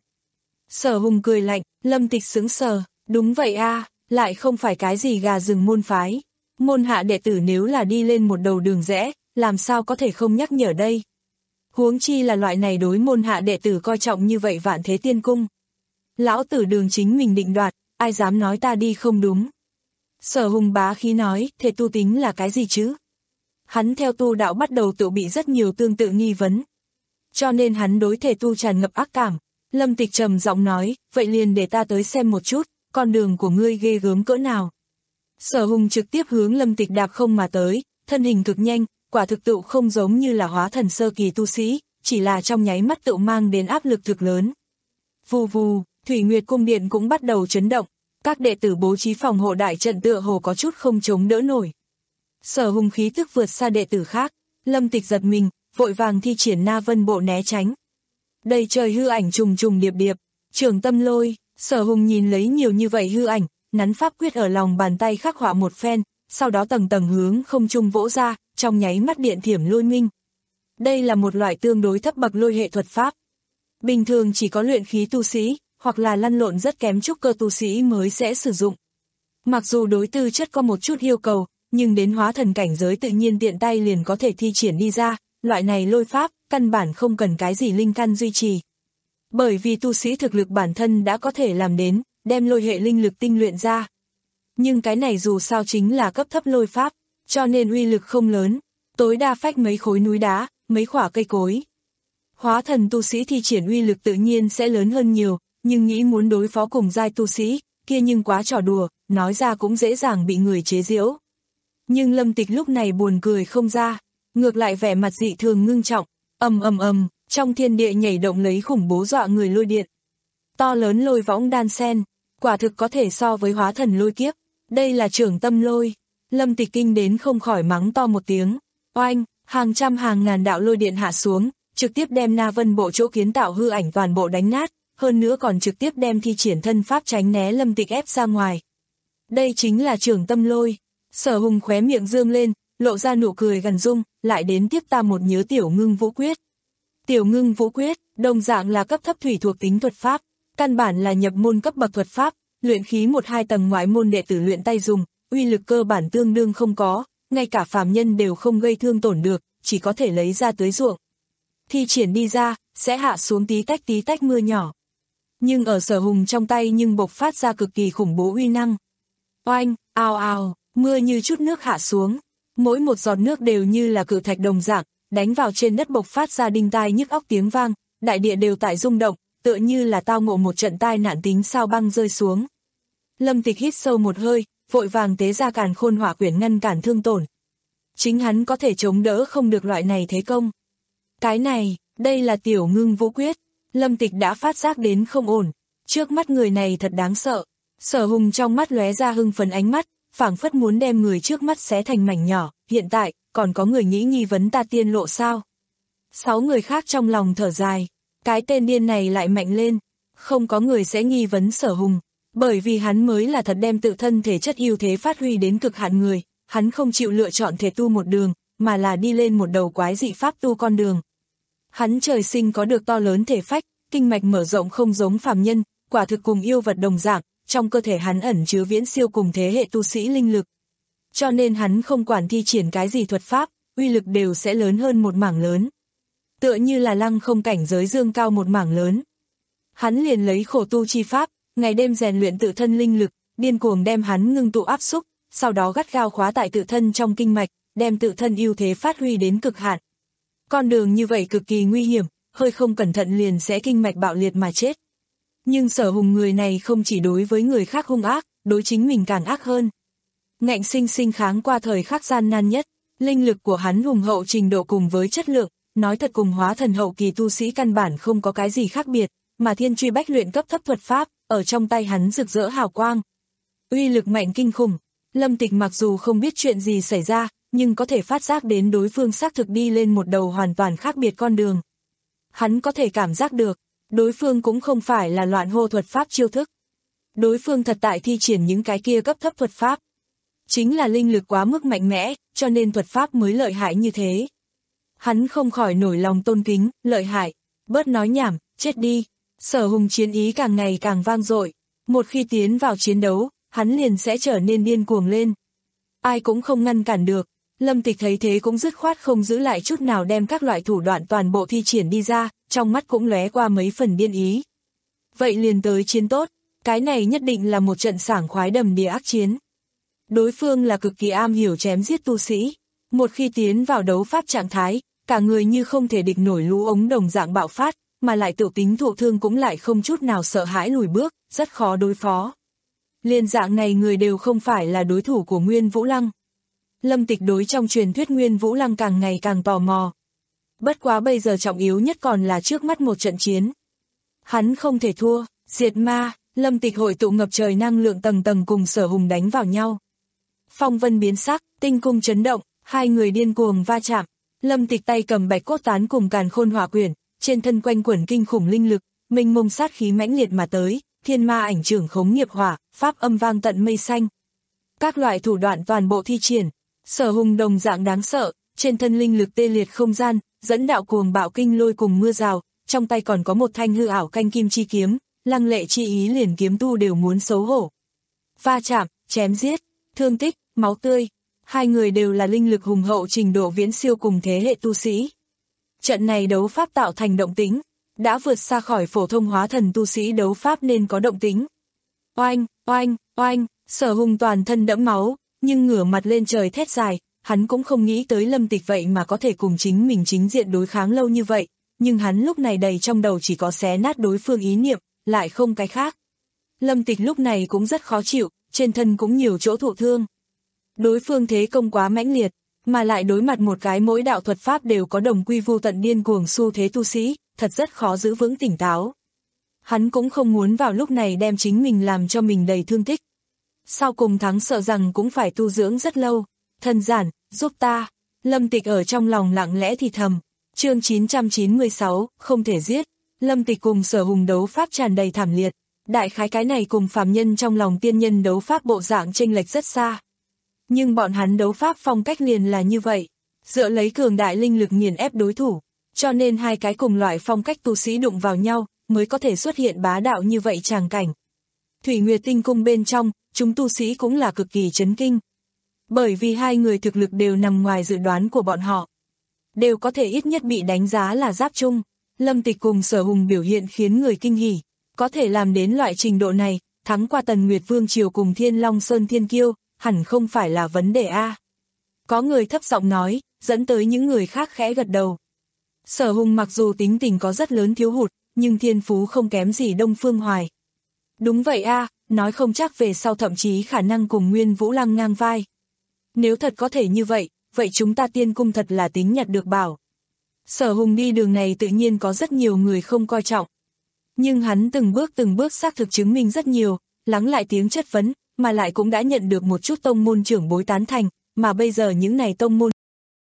Sở Hùng cười lạnh, Lâm Tịch sững sờ, đúng vậy a, lại không phải cái gì gà rừng môn phái. Môn hạ đệ tử nếu là đi lên một đầu đường rẽ, làm sao có thể không nhắc nhở đây. Huống chi là loại này đối môn hạ đệ tử coi trọng như vậy Vạn Thế Tiên Cung. Lão tử đường chính mình định đoạt, ai dám nói ta đi không đúng. Sở Hùng bá khí nói, thể tu tính là cái gì chứ? Hắn theo tu đạo bắt đầu tự bị rất nhiều tương tự nghi vấn. Cho nên hắn đối thể tu tràn ngập ác cảm. Lâm Tịch trầm giọng nói, vậy liền để ta tới xem một chút, con đường của ngươi ghê gớm cỡ nào. Sở Hùng trực tiếp hướng Lâm Tịch đạp không mà tới, thân hình cực nhanh, quả thực tự không giống như là hóa thần sơ kỳ tu sĩ, chỉ là trong nháy mắt tự mang đến áp lực thực lớn. Vù vù, Thủy Nguyệt cung điện cũng bắt đầu chấn động, các đệ tử bố trí phòng hộ đại trận tựa hồ có chút không chống đỡ nổi. Sở Hùng khí tức vượt xa đệ tử khác, Lâm Tịch giật mình, vội vàng thi triển Na Vân Bộ né tránh. Đầy trời hư ảnh trùng trùng điệp điệp, Trường Tâm Lôi, Sở Hùng nhìn lấy nhiều như vậy hư ảnh, nắn pháp quyết ở lòng bàn tay khắc họa một phen, sau đó tầng tầng hướng không trung vỗ ra, trong nháy mắt điện thiểm lôi minh. Đây là một loại tương đối thấp bậc lôi hệ thuật pháp. Bình thường chỉ có luyện khí tu sĩ, hoặc là lăn lộn rất kém trúc cơ tu sĩ mới sẽ sử dụng. Mặc dù đối tư chất có một chút yêu cầu, nhưng đến hóa thần cảnh giới tự nhiên tiện tay liền có thể thi triển đi ra, loại này lôi pháp, căn bản không cần cái gì linh căn duy trì. Bởi vì tu sĩ thực lực bản thân đã có thể làm đến, đem lôi hệ linh lực tinh luyện ra. Nhưng cái này dù sao chính là cấp thấp lôi pháp, cho nên uy lực không lớn, tối đa phách mấy khối núi đá, mấy khỏa cây cối. Hóa thần tu sĩ thi triển uy lực tự nhiên sẽ lớn hơn nhiều, nhưng nghĩ muốn đối phó cùng giai tu sĩ, kia nhưng quá trò đùa, nói ra cũng dễ dàng bị người chế giễu. Nhưng Lâm Tịch lúc này buồn cười không ra, ngược lại vẻ mặt dị thường ngưng trọng, ầm ầm ầm, trong thiên địa nhảy động lấy khủng bố dọa người lôi điện. To lớn lôi võng đan sen, quả thực có thể so với hóa thần lôi kiếp, đây là Trường Tâm Lôi. Lâm Tịch kinh đến không khỏi mắng to một tiếng, oanh, hàng trăm hàng ngàn đạo lôi điện hạ xuống, trực tiếp đem Na Vân Bộ chỗ kiến tạo hư ảnh toàn bộ đánh nát, hơn nữa còn trực tiếp đem thi triển thân pháp tránh né Lâm Tịch ép ra ngoài. Đây chính là Trường Tâm Lôi. Sở Hùng khóe miệng dương lên, lộ ra nụ cười gần dung, lại đến tiếp ta một nhớ Tiểu Ngưng Vũ Quyết. Tiểu Ngưng Vũ Quyết, đồng dạng là cấp thấp thủy thuộc tính thuật pháp, căn bản là nhập môn cấp bậc thuật pháp, luyện khí một hai tầng ngoại môn đệ tử luyện tay dùng, uy lực cơ bản tương đương không có, ngay cả phàm nhân đều không gây thương tổn được, chỉ có thể lấy ra tưới ruộng. Thi triển đi ra, sẽ hạ xuống tí tách tí tách mưa nhỏ. Nhưng ở Sở Hùng trong tay nhưng bộc phát ra cực kỳ khủng bố uy năng. Oanh, ào ào, mưa như chút nước hạ xuống, mỗi một giọt nước đều như là cự thạch đồng dạng, đánh vào trên đất bộc phát ra đinh tai nhức óc tiếng vang, đại địa đều tại rung động, tựa như là tao ngộ một trận tai nạn tính sao băng rơi xuống. Lâm Tịch hít sâu một hơi, vội vàng tế ra Càn Khôn Hỏa Quyển ngăn cản thương tổn. Chính hắn có thể chống đỡ không được loại này thế công. Cái này, đây là Tiểu Ngưng Vũ Quyết. Lâm Tịch đã phát giác đến không ổn, trước mắt người này thật đáng sợ. Sở Hùng trong mắt lóe ra hưng phấn ánh mắt, phảng phất muốn đem người trước mắt xé thành mảnh nhỏ, hiện tại, còn có người nghĩ nghi vấn ta tiên lộ sao? Sáu người khác trong lòng thở dài, cái tên điên này lại mạnh lên, không có người sẽ nghi vấn Sở Hùng, bởi vì hắn mới là thật đem tự thân thể chất ưu thế phát huy đến cực hạn người, hắn không chịu lựa chọn thể tu một đường, mà là đi lên một đầu quái dị pháp tu con đường. Hắn trời sinh có được to lớn thể phách, kinh mạch mở rộng không giống phàm nhân, quả thực cùng yêu vật đồng dạng, trong cơ thể hắn ẩn chứa viễn siêu cùng thế hệ tu sĩ linh lực. Cho nên hắn không quản thi triển cái gì thuật pháp, uy lực đều sẽ lớn hơn một mảng lớn. Tựa như là lăng không cảnh giới dương cao một mảng lớn. Hắn liền lấy khổ tu chi pháp, ngày đêm rèn luyện tự thân linh lực, điên cuồng đem hắn ngưng tụ áp xúc, sau đó gắt gao khóa tại tự thân trong kinh mạch, đem tự thân ưu thế phát huy đến cực hạn. Con đường như vậy cực kỳ nguy hiểm, hơi không cẩn thận liền sẽ kinh mạch bạo liệt mà chết. Nhưng Sở Hùng người này không chỉ đối với người khác hung ác, đối chính mình càng ác hơn. Ngạnh sinh sinh kháng qua thời khắc gian nan nhất, linh lực của hắn hùng hậu trình độ cùng với chất lượng, nói thật cùng hóa thần hậu kỳ tu sĩ căn bản không có cái gì khác biệt, mà thiên truy bách luyện cấp thấp thuật pháp, ở trong tay hắn rực rỡ hào quang. Uy lực mạnh kinh khủng, Lâm Tịch mặc dù không biết chuyện gì xảy ra, nhưng có thể phát giác đến đối phương xác thực đi lên một đầu hoàn toàn khác biệt con đường. Hắn có thể cảm giác được, đối phương cũng không phải là loạn hô thuật pháp chiêu thức. Đối phương thật tại thi triển những cái kia cấp thấp thuật pháp. Chính là linh lực quá mức mạnh mẽ, cho nên thuật pháp mới lợi hại như thế. Hắn không khỏi nổi lòng tôn kính, lợi hại, bớt nói nhảm, chết đi. Sở Hùng chiến ý càng ngày càng vang dội, một khi tiến vào chiến đấu, hắn liền sẽ trở nên điên cuồng lên. Ai cũng không ngăn cản được, Lâm Tịch thấy thế cũng dứt khoát không giữ lại chút nào đem các loại thủ đoạn toàn bộ thi triển đi ra, trong mắt cũng lóe qua mấy phần điên ý. Vậy liền tới chiến tốt, cái này nhất định là một trận sảng khoái đầm đìa ác chiến. Đối phương là cực kỳ am hiểu chém giết tu sĩ, một khi tiến vào đấu pháp trạng thái, cả người như không thể địch nổi lũ ống đồng dạng bạo phát, mà lại tiểu tính thụ thương cũng lại không chút nào sợ hãi lùi bước, rất khó đối phó. Liên dạng này người đều không phải là đối thủ của Nguyên Vũ Lăng. Lâm Tịch đối trong truyền thuyết Nguyên Vũ Lăng càng ngày càng tò mò. Bất quá bây giờ trọng yếu nhất còn là trước mắt một trận chiến. Hắn không thể thua, diệt ma, Lâm Tịch hội tụ ngập trời năng lượng tầng tầng cùng Sở Hùng đánh vào nhau. Phong vân biến sắc, tinh cung chấn động, hai người điên cuồng va chạm. Lâm Tịch tay cầm bạch cốt tán cùng càn khôn hỏa quyển, trên thân quanh quẩn kinh khủng linh lực, mênh mông sát khí mãnh liệt mà tới, thiên ma ảnh trưởng khống nghiệp hỏa, pháp âm vang tận mây xanh. Các loại thủ đoạn toàn bộ thi triển, Sở Hùng đồng dạng đáng sợ, trên thân linh lực tê liệt không gian, dẫn đạo cuồng bạo kinh lôi cùng mưa rào, trong tay còn có một thanh hư ảo canh kim chi kiếm, lăng lệ chi ý liền kiếm tu đều muốn xấu hổ. Va chạm, chém giết, thương tích, máu tươi, hai người đều là linh lực hùng hậu trình độ viễn siêu cùng thế hệ tu sĩ. Trận này đấu pháp tạo thành động tĩnh, đã vượt xa khỏi phổ thông hóa thần tu sĩ đấu pháp nên có động tĩnh. Oanh, oanh, oanh, Sở Hùng toàn thân đẫm máu, nhưng ngửa mặt lên trời thét dài, hắn cũng không nghĩ tới Lâm Tịch vậy mà có thể cùng chính mình chính diện đối kháng lâu như vậy, nhưng hắn lúc này đầy trong đầu chỉ có xé nát đối phương ý niệm, lại không cái khác. Lâm Tịch lúc này cũng rất khó chịu, trên thân cũng nhiều chỗ thụ thương. Đối phương thế công quá mãnh liệt, mà lại đối mặt một cái mỗi đạo thuật pháp đều có đồng quy vu tận điên cuồng xu thế tu sĩ, thật rất khó giữ vững tỉnh táo. Hắn cũng không muốn vào lúc này đem chính mình làm cho mình đầy thương tích. Sau cùng thắng sợ rằng cũng phải tu dưỡng rất lâu. Thân giản, giúp ta. Lâm Tịch ở trong lòng lặng lẽ thì thầm. Chương chín trăm chín mươi sáu, không thể giết. Lâm Tịch cùng Sở Hùng đấu pháp tràn đầy thảm liệt. Đại khái cái này cùng phàm nhân trong lòng tiên nhân đấu pháp bộ dạng chênh lệch rất xa. Nhưng bọn hắn đấu pháp phong cách liền là như vậy, dựa lấy cường đại linh lực nghiền ép đối thủ, cho nên hai cái cùng loại phong cách tu sĩ đụng vào nhau, mới có thể xuất hiện bá đạo như vậy tràng cảnh. Thủy Nguyệt Tinh Cung bên trong, chúng tu sĩ cũng là cực kỳ chấn kinh. Bởi vì hai người thực lực đều nằm ngoài dự đoán của bọn họ. Đều có thể ít nhất bị đánh giá là giáp chung. Lâm Tịch cùng Sở Hùng biểu hiện khiến người kinh hỉ, có thể làm đến loại trình độ này, thắng qua Tần Nguyệt Vương Triều cùng Thiên Long Sơn Thiên Kiêu, hẳn không phải là vấn đề a. Có người thấp giọng nói, dẫn tới những người khác khẽ gật đầu. Sở Hùng mặc dù tính tình có rất lớn thiếu hụt, nhưng thiên phú không kém gì Đông Phương Hoài. Đúng vậy a, nói không chắc về sau thậm chí khả năng cùng Nguyên Vũ Lăng ngang vai. Nếu thật có thể như vậy, vậy chúng ta Tiên Cung thật là tính nhặt được bảo. Sở Hùng đi đường này tự nhiên có rất nhiều người không coi trọng. Nhưng hắn từng bước từng bước xác thực chứng minh rất nhiều, lắng lại tiếng chất vấn, mà lại cũng đã nhận được một chút tông môn trưởng bối tán thành, mà bây giờ những này tông môn.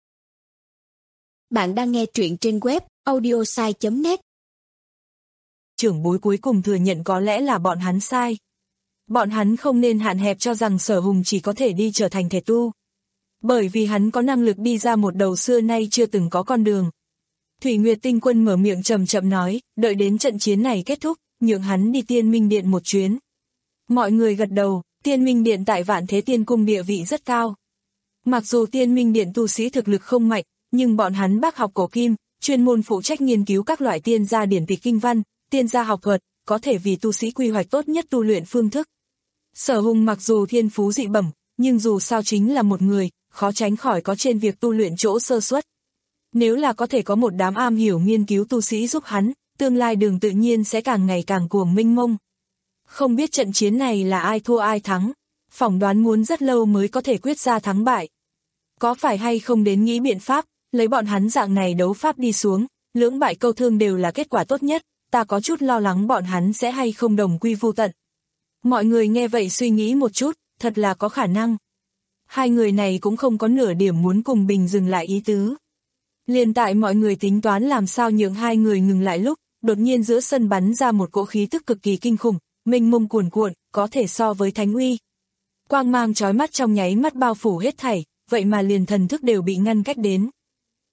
Bạn đang nghe truyện trên web audiosai chấm net. Trưởng bối cuối cùng thừa nhận có lẽ là bọn hắn sai. Bọn hắn không nên hạn hẹp cho rằng Sở Hùng chỉ có thể đi trở thành thể tu. Bởi vì hắn có năng lực đi ra một đầu xưa nay chưa từng có con đường. Thủy Nguyệt Tinh Quân mở miệng chậm chậm nói, đợi đến trận chiến này kết thúc, nhượng hắn đi Tiên Minh Điện một chuyến. Mọi người gật đầu, Tiên Minh Điện tại Vạn Thế Tiên Cung địa vị rất cao. Mặc dù Tiên Minh Điện tu sĩ thực lực không mạnh, nhưng bọn hắn bác học cổ kim, chuyên môn phụ trách nghiên cứu các loại tiên gia điển tịch kinh văn, tiên gia học thuật, có thể vì tu sĩ quy hoạch tốt nhất tu luyện phương thức. Sở Hùng mặc dù thiên phú dị bẩm, nhưng dù sao chính là một người, khó tránh khỏi có trên việc tu luyện chỗ sơ suất. Nếu là có thể có một đám am hiểu nghiên cứu tu sĩ giúp hắn, tương lai đường tự nhiên sẽ càng ngày càng cuồng mênh mông. Không biết trận chiến này là ai thua ai thắng, phỏng đoán muốn rất lâu mới có thể quyết ra thắng bại. Có phải hay không đến nghĩ biện pháp, lấy bọn hắn dạng này đấu pháp đi xuống, lưỡng bại câu thương đều là kết quả tốt nhất, ta có chút lo lắng bọn hắn sẽ hay không đồng quy vu tận. Mọi người nghe vậy suy nghĩ một chút, thật là có khả năng. Hai người này cũng không có nửa điểm muốn cùng Bình dừng lại ý tứ. Liền tại mọi người tính toán làm sao nhượng hai người ngừng lại lúc, đột nhiên giữa sân bắn ra một cỗ khí tức cực kỳ kinh khủng, mênh mông cuồn cuộn, có thể so với thánh uy. Quang mang chói mắt trong nháy mắt bao phủ hết thảy, vậy mà liền thần thức đều bị ngăn cách đến.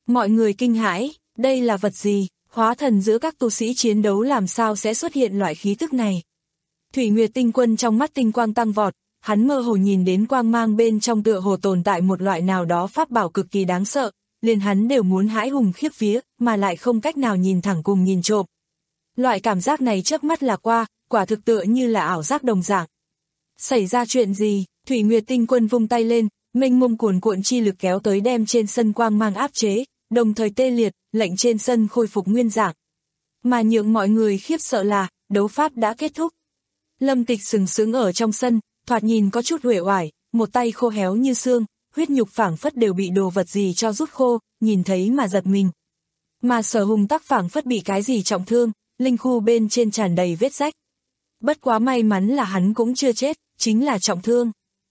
Mọi người kinh hãi, đây là vật gì, hóa thần giữa các tu sĩ chiến đấu làm sao sẽ xuất hiện loại khí tức này. Thủy Nguyệt Tinh Quân trong mắt tinh quang tăng vọt, hắn mơ hồ nhìn đến quang mang bên trong tựa hồ tồn tại một loại nào đó pháp bảo cực kỳ đáng sợ, liền hắn đều muốn hãi hùng khiếp vía, mà lại không cách nào nhìn thẳng cùng nhìn trộm. Loại cảm giác này chớp mắt là qua, quả thực tựa như là ảo giác đồng dạng. Xảy ra chuyện gì? Thủy Nguyệt Tinh Quân vung tay lên, mênh mông cuồn cuộn chi lực kéo tới đem trên sân quang mang áp chế, đồng thời tê liệt, lệnh trên sân khôi phục nguyên dạng. Mà nhượng mọi người khiếp sợ là, đấu pháp đã kết thúc. Lâm Tịch sừng sững ở trong sân, thoạt nhìn có chút uể oải, một tay khô héo như xương, huyết nhục phảng phất đều bị đồ vật gì cho rút khô, nhìn thấy mà giật mình. Mà Sở Hùng tắc phảng phất bị cái gì trọng thương, linh khu bên trên tràn đầy vết rách. Bất quá may mắn là hắn cũng chưa chết, chính là trọng thương.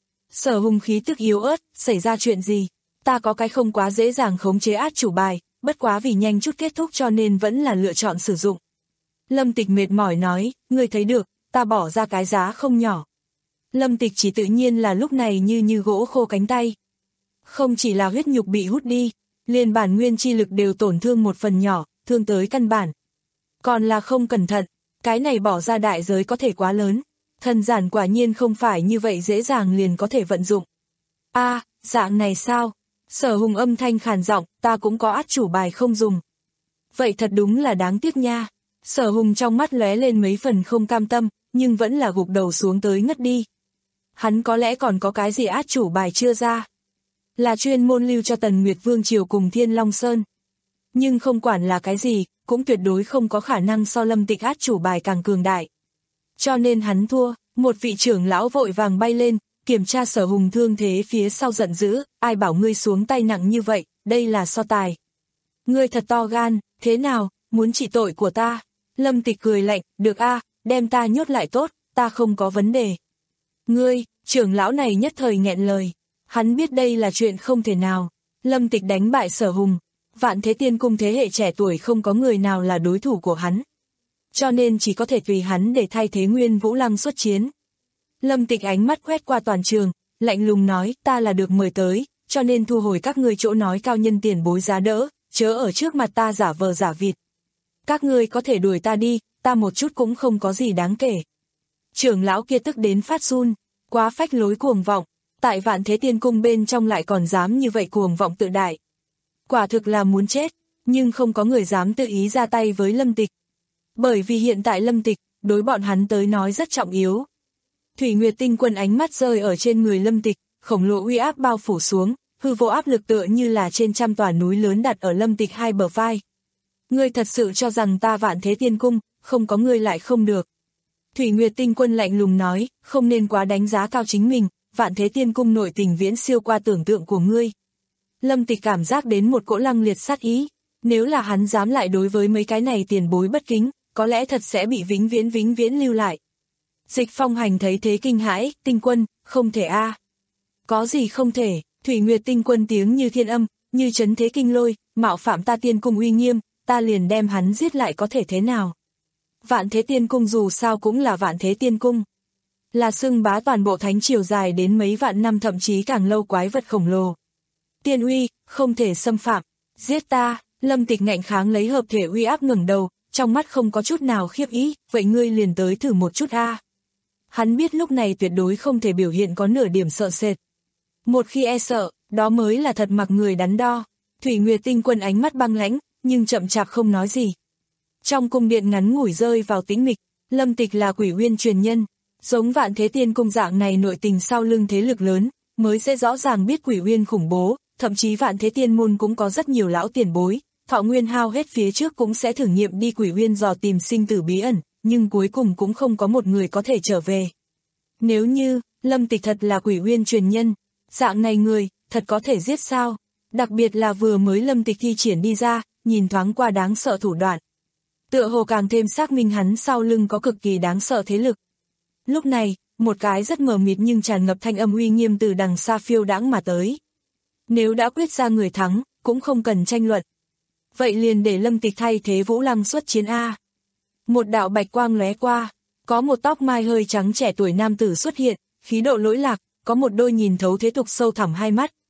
Sở Hùng khí tức yếu ớt, xảy ra chuyện gì? Ta có cái không quá dễ dàng khống chế át chủ bài, bất quá vì nhanh chút kết thúc cho nên vẫn là lựa chọn sử dụng. Lâm Tịch mệt mỏi nói, ngươi thấy được, ta bỏ ra cái giá không nhỏ. Lâm Tịch chỉ tự nhiên là lúc này như như gỗ khô cánh tay. Không chỉ là huyết nhục bị hút đi, liền bản nguyên chi lực đều tổn thương một phần nhỏ, thương tới căn bản. Còn là không cẩn thận, cái này bỏ ra đại giới có thể quá lớn. Thần giản quả nhiên không phải như vậy dễ dàng liền có thể vận dụng. A, à, dạng này sao? Sở Hùng âm thanh khàn giọng, ta cũng có át chủ bài không dùng. Vậy thật đúng là đáng tiếc nha. Sở Hùng trong mắt lóe lên mấy phần không cam tâm, nhưng vẫn là gục đầu xuống tới ngất đi. Hắn có lẽ còn có cái gì át chủ bài chưa ra. Là chuyên môn lưu cho Tần Nguyệt Vương Triều cùng Thiên Long Sơn. Nhưng không quản là cái gì, cũng tuyệt đối không có khả năng so Lâm Tịch át chủ bài càng cường đại. Cho nên hắn thua, một vị trưởng lão vội vàng bay lên, kiểm tra Sở Hùng thương thế phía sau giận dữ, ai bảo ngươi xuống tay nặng như vậy, đây là so tài. Ngươi thật to gan, thế nào, muốn trị tội của ta? Lâm Tịch cười lạnh, được a, đem ta nhốt lại tốt, ta không có vấn đề. Ngươi, trưởng lão này nhất thời nghẹn lời, hắn biết đây là chuyện không thể nào. Lâm Tịch đánh bại Sở Hùng, Vạn Thế Tiên Cung thế hệ trẻ tuổi không có người nào là đối thủ của hắn. Cho nên chỉ có thể tùy hắn để thay thế Nguyên Vũ Lăng xuất chiến. Lâm Tịch ánh mắt quét qua toàn trường, lạnh lùng nói, ta là được mời tới, cho nên thu hồi các ngươi chỗ nói cao nhân tiền bối giá đỡ, chớ ở trước mặt ta giả vờ giả vịt. Các ngươi có thể đuổi ta đi, ta một chút cũng không có gì đáng kể. Trưởng lão kia tức đến phát run, quá phách lối cuồng vọng, tại Vạn Thế Tiên Cung bên trong lại còn dám như vậy cuồng vọng tự đại. Quả thực là muốn chết, nhưng không có người dám tự ý ra tay với Lâm Tịch. Bởi vì hiện tại Lâm Tịch, đối bọn hắn tới nói rất trọng yếu. Thủy Nguyệt Tinh Quân ánh mắt rơi ở trên người Lâm Tịch, khổng lồ uy áp bao phủ xuống, hư vô áp lực tựa như là trên trăm tòa núi lớn đặt ở Lâm Tịch hai bờ vai. Ngươi thật sự cho rằng ta Vạn Thế Tiên Cung, không có ngươi lại không được. Thủy Nguyệt Tinh Quân lạnh lùng nói, không nên quá đánh giá cao chính mình, Vạn Thế Tiên Cung nội tình viễn siêu qua tưởng tượng của ngươi. Lâm Tịch cảm giác đến một cỗ lăng liệt sát ý, nếu là hắn dám lại đối với mấy cái này tiền bối bất kính, có lẽ thật sẽ bị vĩnh viễn vĩnh viễn lưu lại. Dịch Phong Hành thấy thế kinh hãi, Tinh Quân, không thể a. À. Có gì không thể, Thủy Nguyệt Tinh Quân tiếng như thiên âm, như chấn thế kinh lôi, mạo phạm ta Tiên Cung uy nghiêm, ta liền đem hắn giết lại có thể thế nào. Vạn Thế Tiên Cung dù sao cũng là Vạn Thế Tiên Cung. Là xưng bá toàn bộ thánh triều dài đến mấy vạn năm thậm chí càng lâu quái vật khổng lồ. Tiên uy, không thể xâm phạm, giết ta, Lâm Tịch ngạnh kháng lấy hợp thể uy áp ngẩng đầu, trong mắt không có chút nào khiếp ý, vậy ngươi liền tới thử một chút a. À. Hắn biết lúc này tuyệt đối không thể biểu hiện có nửa điểm sợ sệt. Một khi e sợ, đó mới là thật mặc người đắn đo. Thủy Nguyệt Tinh Quân ánh mắt băng lãnh, nhưng chậm chạp không nói gì. Trong cung điện ngắn ngủi rơi vào tĩnh mịch, Lâm Tịch là Quỷ Uyên truyền nhân, giống Vạn Thế Tiên Cung dạng này nội tình sau lưng thế lực lớn, mới sẽ rõ ràng biết Quỷ Uyên khủng bố, thậm chí Vạn Thế Tiên môn cũng có rất nhiều lão tiền bối, thọ nguyên hao hết phía trước cũng sẽ thử nghiệm đi Quỷ Uyên dò tìm sinh tử bí ẩn, nhưng cuối cùng cũng không có một người có thể trở về. Nếu như, Lâm Tịch thật là Quỷ Uyên truyền nhân, dạng này người, thật có thể giết sao? Đặc biệt là vừa mới Lâm Tịch thi triển đi ra, nhìn thoáng qua đáng sợ thủ đoạn. Tựa hồ càng thêm xác minh hắn sau lưng có cực kỳ đáng sợ thế lực. Lúc này, một cái rất mờ mịt nhưng tràn ngập thanh âm uy nghiêm từ đằng xa phiêu đãng mà tới. Nếu đã quyết ra người thắng, cũng không cần tranh luận. Vậy liền để Lâm Tịch thay thế Vũ Lăng xuất chiến A. Một đạo bạch quang lóe qua, có một tóc mai hơi trắng trẻ tuổi nam tử xuất hiện, khí độ lỗi lạc, có một đôi nhìn thấu thế tục sâu thẳm hai mắt,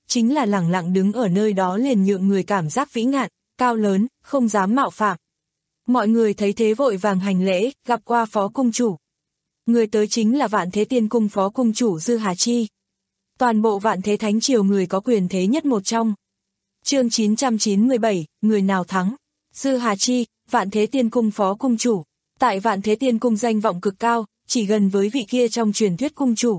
chính là lẳng lặng đứng ở nơi đó liền nhượng người cảm giác vĩ ngạn, cao lớn, không dám mạo phạm. Mọi người thấy thế vội vàng hành lễ, gặp qua phó cung chủ. Người tới chính là Vạn Thế Tiên Cung phó cung chủ Dư Hà Chi. Toàn bộ Vạn Thế Thánh Triều người có quyền thế nhất một trong. Chương chín trăm chín mươi bảy, người nào thắng? Dư Hà Chi, Vạn Thế Tiên Cung phó cung chủ. Tại Vạn Thế Tiên Cung danh vọng cực cao, chỉ gần với vị kia trong truyền thuyết cung chủ.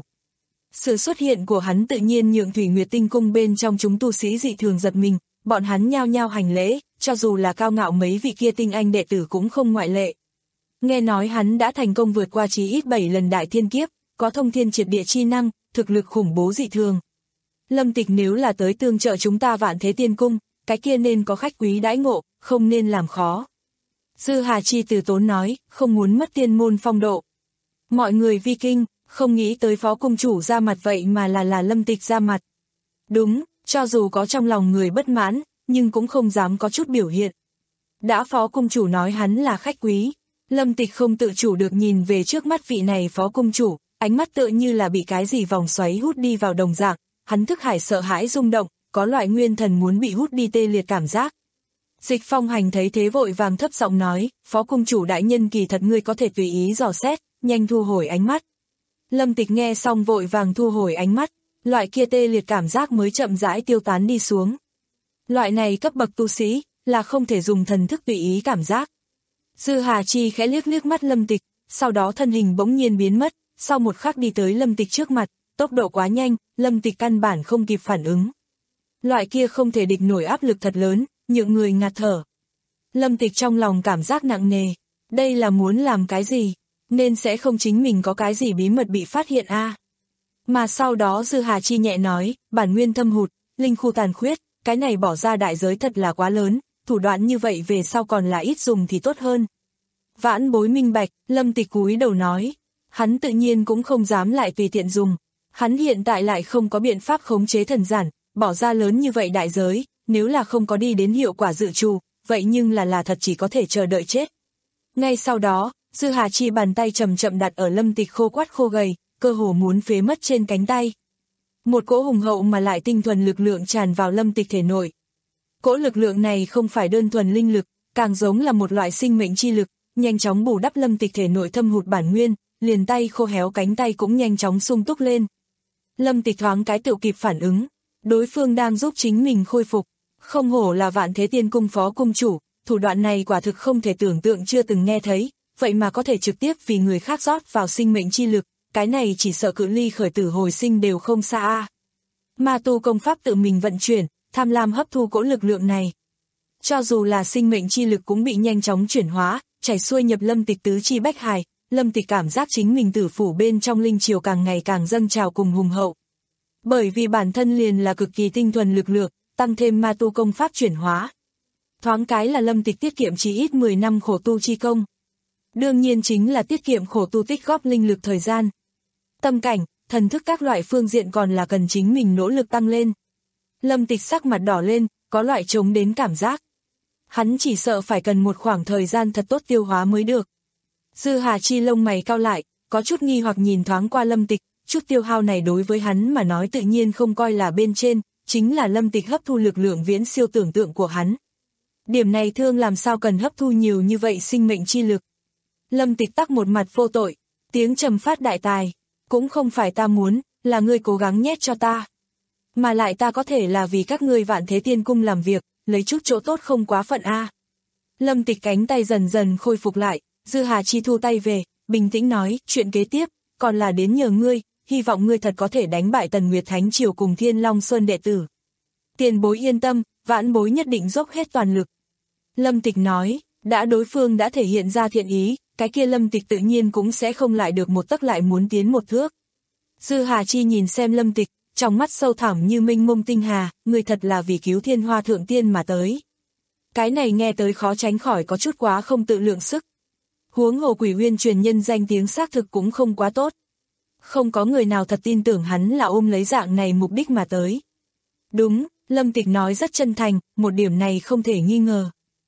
Sự xuất hiện của hắn tự nhiên nhượng Thủy Nguyệt Tinh Cung bên trong chúng tu sĩ dị thường giật mình, bọn hắn nhao nhao hành lễ, cho dù là cao ngạo mấy vị kia tinh anh đệ tử cũng không ngoại lệ. Nghe nói hắn đã thành công vượt qua chí ít bảy lần đại thiên kiếp, có thông thiên triệt địa chi năng, thực lực khủng bố dị thường. Lâm Tịch nếu là tới tương trợ chúng ta Vạn Thế Tiên Cung, cái kia nên có khách quý đãi ngộ, không nên làm khó. Dư Hà Chi từ tốn nói, không muốn mất tiên môn phong độ. Mọi người vi kinh, không nghĩ tới phó cung chủ ra mặt vậy mà là là Lâm Tịch ra mặt. Đúng, cho dù có trong lòng người bất mãn, nhưng cũng không dám có chút biểu hiện. Đã phó cung chủ nói hắn là khách quý, Lâm Tịch không tự chủ được nhìn về trước mắt vị này phó cung chủ, ánh mắt tựa như là bị cái gì vòng xoáy hút đi vào đồng dạng, hắn thức hải sợ hãi rung động, có loại nguyên thần muốn bị hút đi tê liệt cảm giác. Dịch Phong Hành thấy thế vội vàng thấp giọng nói, phó cung chủ đại nhân kỳ thật ngươi có thể tùy ý dò xét, nhanh thu hồi ánh mắt. Lâm Tịch nghe xong vội vàng thu hồi ánh mắt, loại kia tê liệt cảm giác mới chậm rãi tiêu tán đi xuống. Loại này cấp bậc tu sĩ, là không thể dùng thần thức tùy ý cảm giác. Dư Hà Chi khẽ liếc liếc mắt Lâm Tịch, sau đó thân hình bỗng nhiên biến mất, sau một khắc đi tới Lâm Tịch trước mặt, tốc độ quá nhanh, Lâm Tịch căn bản không kịp phản ứng. Loại kia không thể địch nổi áp lực thật lớn, nhượng người ngạt thở. Lâm Tịch trong lòng cảm giác nặng nề, đây là muốn làm cái gì, nên sẽ không chính mình có cái gì bí mật bị phát hiện a. À. Mà sau đó Dư Hà Chi nhẹ nói, bản nguyên thâm hụt, linh khu tàn khuyết, cái này bỏ ra đại giới thật là quá lớn, thủ đoạn như vậy về sau còn là ít dùng thì tốt hơn. Vãn bối minh bạch, Lâm Tịch cúi đầu nói, hắn tự nhiên cũng không dám lại tùy tiện dùng, hắn hiện tại lại không có biện pháp khống chế thần giản, bỏ ra lớn như vậy đại giới, nếu là không có đi đến hiệu quả dự trù, vậy nhưng là là thật chỉ có thể chờ đợi chết. Ngay sau đó, Dư Hà Chi bàn tay chậm chậm đặt ở Lâm Tịch khô quắt khô gầy, cơ hồ muốn phế mất trên cánh tay. Một cỗ hùng hậu mà lại tinh thuần lực lượng tràn vào Lâm Tịch thể nội. Cỗ lực lượng này không phải đơn thuần linh lực, càng giống là một loại sinh mệnh chi lực, nhanh chóng bù đắp Lâm Tịch thể nội thâm hụt bản nguyên, liền tay khô héo cánh tay cũng nhanh chóng sung túc lên. Lâm Tịch thoáng cái tự kịp phản ứng, đối phương đang giúp chính mình khôi phục, không hổ là Vạn Thế Tiên Cung phó cung chủ, thủ đoạn này quả thực không thể tưởng tượng chưa từng nghe thấy, vậy mà có thể trực tiếp vì người khác rót vào sinh mệnh chi lực, cái này chỉ sợ cự ly khởi tử hồi sinh đều không xa a. Ma tu công pháp tự mình vận chuyển, tham lam hấp thu cỗ lực lượng này. Cho dù là sinh mệnh chi lực cũng bị nhanh chóng chuyển hóa, chảy xuôi nhập Lâm Tịch tứ chi bách hài, Lâm Tịch cảm giác chính mình tử phủ bên trong linh triều càng ngày càng dâng trào cùng hùng hậu. Bởi vì bản thân liền là cực kỳ tinh thuần lực lượng, tăng thêm ma tu công pháp chuyển hóa. Thoáng cái là Lâm Tịch tiết kiệm chỉ ít mười năm khổ tu chi công. Đương nhiên chính là tiết kiệm khổ tu tích góp linh lực thời gian. Tâm cảnh, thần thức các loại phương diện còn là cần chính mình nỗ lực tăng lên. Lâm Tịch sắc mặt đỏ lên, có loại chống đến cảm giác. Hắn chỉ sợ phải cần một khoảng thời gian thật tốt tiêu hóa mới được. Dư Hà Chi lông mày cao lại, có chút nghi hoặc nhìn thoáng qua Lâm Tịch, chút tiêu hao này đối với hắn mà nói tự nhiên không coi là bên trên, chính là Lâm Tịch hấp thu lực lượng viễn siêu tưởng tượng của hắn. Điểm này thương làm sao cần hấp thu nhiều như vậy sinh mệnh chi lực. Lâm Tịch tắc một mặt vô tội, tiếng trầm phát đại tài, cũng không phải ta muốn, là ngươi cố gắng nhét cho ta. Mà lại ta có thể là vì các ngươi Vạn Thế Tiên Cung làm việc, lấy chút chỗ tốt không quá phận a. Lâm Tịch cánh tay dần dần khôi phục lại, Dư Hà Chi thu tay về, bình tĩnh nói, chuyện kế tiếp, còn là đến nhờ ngươi, hy vọng ngươi thật có thể đánh bại Tần Nguyệt Thánh Triều cùng Thiên Long Sơn đệ tử. Tiền bối yên tâm, vãn bối nhất định dốc hết toàn lực. Lâm Tịch nói, đã đối phương đã thể hiện ra thiện ý, cái kia Lâm Tịch tự nhiên cũng sẽ không lại được một tấc lại muốn tiến một thước. Dư Hà Chi nhìn xem Lâm Tịch, trong mắt sâu thẳm như mênh mông tinh hà, người thật là vì cứu Thiên Hoa Thượng Tiên mà tới. Cái này nghe tới khó tránh khỏi có chút quá không tự lượng sức. Huống hồ Quỷ Uyên truyền nhân danh tiếng xác thực cũng không quá tốt. Không có người nào thật tin tưởng hắn là ôm lấy dạng này mục đích mà tới. Đúng, Lâm Tịch nói rất chân thành, một điểm này không thể nghi ngờ.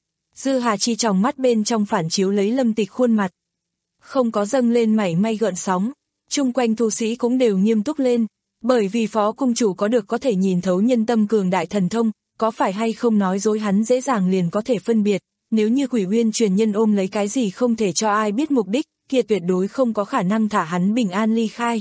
Dư Hà Chi trong mắt bên trong phản chiếu lấy Lâm Tịch khuôn mặt. Không có dâng lên mảy may gợn sóng, chung quanh tu sĩ cũng đều nghiêm túc lên. Bởi vì phó cung chủ có được có thể nhìn thấu nhân tâm cường đại thần thông, có phải hay không nói dối hắn dễ dàng liền có thể phân biệt, nếu như Quỷ Uyên truyền nhân ôm lấy cái gì không thể cho ai biết mục đích, kia tuyệt đối không có khả năng thả hắn bình an ly khai.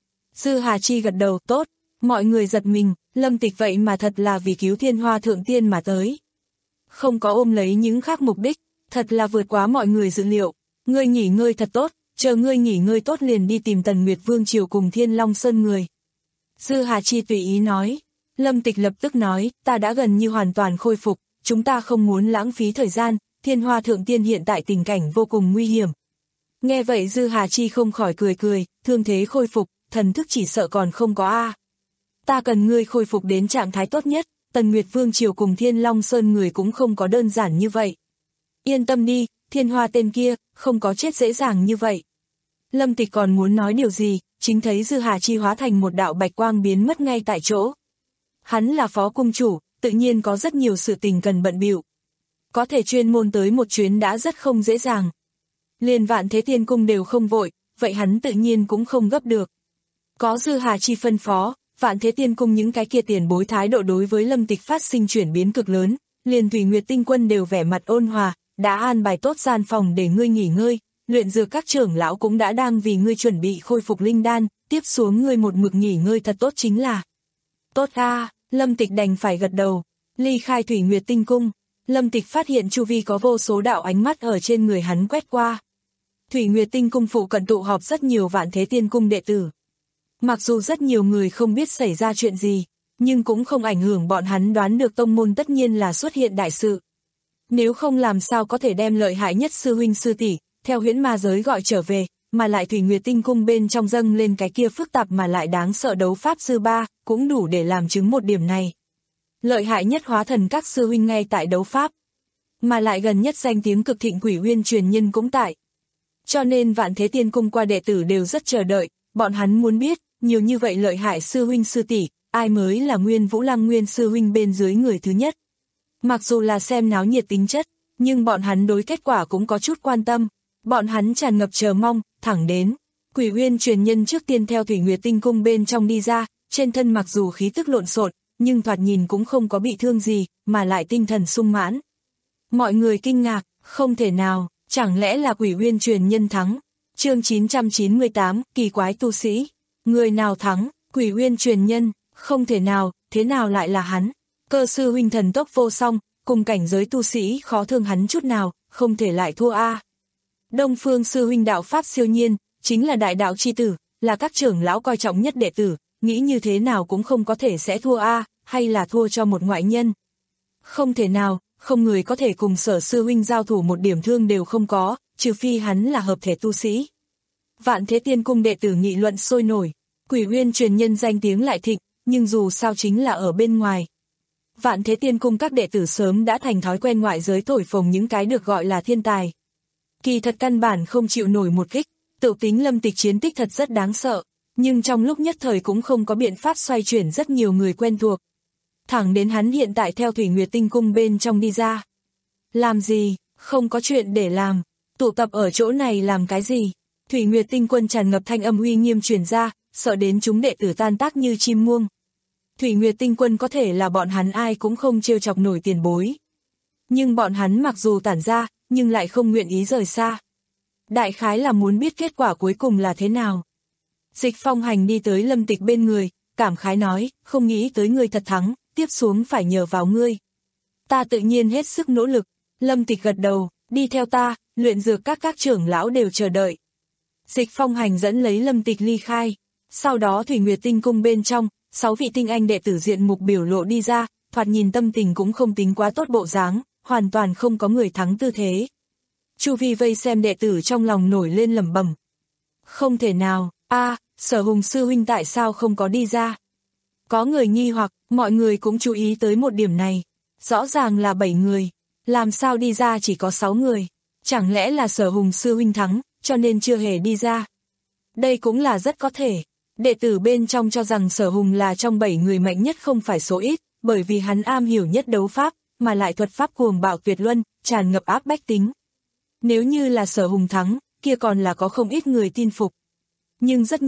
Dư Hà Chi gật đầu, tốt, mọi người giật mình, Lâm Tịch vậy mà thật là vì cứu Thiên Hoa Thượng Tiên mà tới. Không có ôm lấy những khác mục đích, thật là vượt quá mọi người dự liệu. Ngươi nghỉ ngơi thật tốt, chờ ngươi nghỉ ngơi tốt liền đi tìm Tần Nguyệt Vương Triều cùng Thiên Long Sơn người. Dư Hà Chi tùy ý nói. Lâm Tịch lập tức nói, ta đã gần như hoàn toàn khôi phục, chúng ta không muốn lãng phí thời gian, Thiên Hoa Thượng Tiên hiện tại tình cảnh vô cùng nguy hiểm. Nghe vậy Dư Hà Chi không khỏi cười cười, thương thế khôi phục, thần thức chỉ sợ còn không có a. Ta cần ngươi khôi phục đến trạng thái tốt nhất, Tần Nguyệt Vương Triều cùng Thiên Long Sơn người cũng không có đơn giản như vậy. Yên tâm đi, Thiên Hoa tên kia, không có chết dễ dàng như vậy. Lâm Tịch còn muốn nói điều gì, chính thấy Dư Hà Chi hóa thành một đạo bạch quang biến mất ngay tại chỗ. Hắn là phó cung chủ, tự nhiên có rất nhiều sự tình cần bận bịu. Có thể chuyên môn tới một chuyến đã rất không dễ dàng. Liền Vạn Thế Tiên Cung đều không vội, vậy hắn tự nhiên cũng không gấp được. Có Dư Hà Chi phân phó, Vạn Thế Tiên Cung những cái kia tiền bối thái độ đối với Lâm Tịch phát sinh chuyển biến cực lớn, liền Thủy Nguyệt Tinh Quân đều vẻ mặt ôn hòa, đã an bài tốt gian phòng để ngươi nghỉ ngơi, luyện dược các trưởng lão cũng đã đang vì ngươi chuẩn bị khôi phục linh đan, tiếp xuống ngươi một mực nghỉ ngơi thật tốt chính là. Tốt a, Lâm Tịch đành phải gật đầu, ly khai Thủy Nguyệt Tinh Cung, Lâm Tịch phát hiện chu vi có vô số đạo ánh mắt ở trên người hắn quét qua. Thủy Nguyệt Tinh Cung phụ cận tụ họp rất nhiều Vạn Thế Tiên Cung đệ tử. Mặc dù rất nhiều người không biết xảy ra chuyện gì, nhưng cũng không ảnh hưởng bọn hắn đoán được tông môn tất nhiên là xuất hiện đại sự. Nếu không làm sao có thể đem lợi hại nhất sư huynh sư tỷ theo huyễn ma giới gọi trở về, mà lại Thủy Nguyệt Tinh Cung bên trong dâng lên cái kia phức tạp mà lại đáng sợ đấu pháp sư ba, cũng đủ để làm chứng một điểm này. Lợi hại nhất hóa thần các sư huynh ngay tại đấu pháp, mà lại gần nhất danh tiếng cực thịnh Quỷ Uyên truyền nhân cũng tại. Cho nên Vạn Thế Tiên Cung qua đệ tử đều rất chờ đợi, bọn hắn muốn biết, nhiều như vậy lợi hại sư huynh sư tỷ, ai mới là Nguyên Vũ Lăng Nguyên sư huynh bên dưới người thứ nhất. Mặc dù là xem náo nhiệt tính chất, nhưng bọn hắn đối kết quả cũng có chút quan tâm, bọn hắn tràn ngập chờ mong, thẳng đến. Quỷ Uyên truyền nhân trước tiên theo Thủy Nguyệt Tinh Cung bên trong đi ra, trên thân mặc dù khí tức lộn xộn, nhưng thoạt nhìn cũng không có bị thương gì, mà lại tinh thần sung mãn. Mọi người kinh ngạc, không thể nào, chẳng lẽ là Quỷ Uyên truyền nhân thắng? Chương chín trăm chín mươi tám, kỳ quái tu sĩ. Người nào thắng? Quỷ Uyên truyền nhân, không thể nào, thế nào lại là hắn? Cơ sư huynh thần tốc vô song, cùng cảnh giới tu sĩ khó thương hắn chút nào, không thể lại thua a. Đông Phương sư huynh đạo pháp siêu nhiên, chính là đại đạo chi tử, là các trưởng lão coi trọng nhất đệ tử, nghĩ như thế nào cũng không có thể sẽ thua a, hay là thua cho một ngoại nhân. Không thể nào, không người có thể cùng Sở sư huynh giao thủ một điểm thương đều không có, trừ phi hắn là hợp thể tu sĩ. Vạn Thế Tiên Cung đệ tử nghị luận sôi nổi, Quỷ Uyên truyền nhân danh tiếng lại thịnh, nhưng dù sao chính là ở bên ngoài. Vạn Thế Tiên Cung các đệ tử sớm đã thành thói quen ngoại giới thổi phồng những cái được gọi là thiên tài. Kỳ thật căn bản không chịu nổi một kích, tự tính Lâm Tịch chiến tích thật rất đáng sợ, nhưng trong lúc nhất thời cũng không có biện pháp xoay chuyển rất nhiều người quen thuộc. Thẳng đến hắn hiện tại theo Thủy Nguyệt Tinh Cung bên trong đi ra. Làm gì, không có chuyện để làm, tụ tập ở chỗ này làm cái gì? Thủy Nguyệt Tinh Quân tràn ngập thanh âm uy nghiêm truyền ra, sợ đến chúng đệ tử tan tác như chim muông. Thủy Nguyệt Tinh Quân có thể là bọn hắn ai cũng không trêu chọc nổi tiền bối. Nhưng bọn hắn mặc dù tản ra, nhưng lại không nguyện ý rời xa. Đại khái là muốn biết kết quả cuối cùng là thế nào. Dịch Phong Hành đi tới Lâm Tịch bên người, cảm khái nói, không nghĩ tới ngươi thật thắng, tiếp xuống phải nhờ vào ngươi. Ta tự nhiên hết sức nỗ lực, Lâm Tịch gật đầu, đi theo ta, luyện dược các các trưởng lão đều chờ đợi. Dịch Phong Hành dẫn lấy Lâm Tịch ly khai, sau đó Thủy Nguyệt Tinh Cung bên trong, sáu vị tinh anh đệ tử diện mục biểu lộ đi ra, thoạt nhìn tâm tình cũng không tính quá tốt bộ dáng, hoàn toàn không có người thắng tư thế. Chu vi vây xem đệ tử trong lòng nổi lên lẩm bẩm. Không thể nào, a, Sở Hùng sư huynh tại sao không có đi ra? Có người nghi hoặc, mọi người cũng chú ý tới một điểm này. Rõ ràng là bảy người, làm sao đi ra chỉ có sáu người? Chẳng lẽ là Sở Hùng sư huynh thắng, cho nên chưa hề đi ra? Đây cũng là rất có thể. Đệ tử bên trong cho rằng Sở Hùng là trong bảy người mạnh nhất không phải số ít, bởi vì hắn am hiểu nhất đấu pháp, mà lại thuật pháp cuồng bạo tuyệt luân, tràn ngập áp bách tính. Nếu như là Sở Hùng thắng, kia còn là có không ít người tin phục. Nhưng rất nhanh,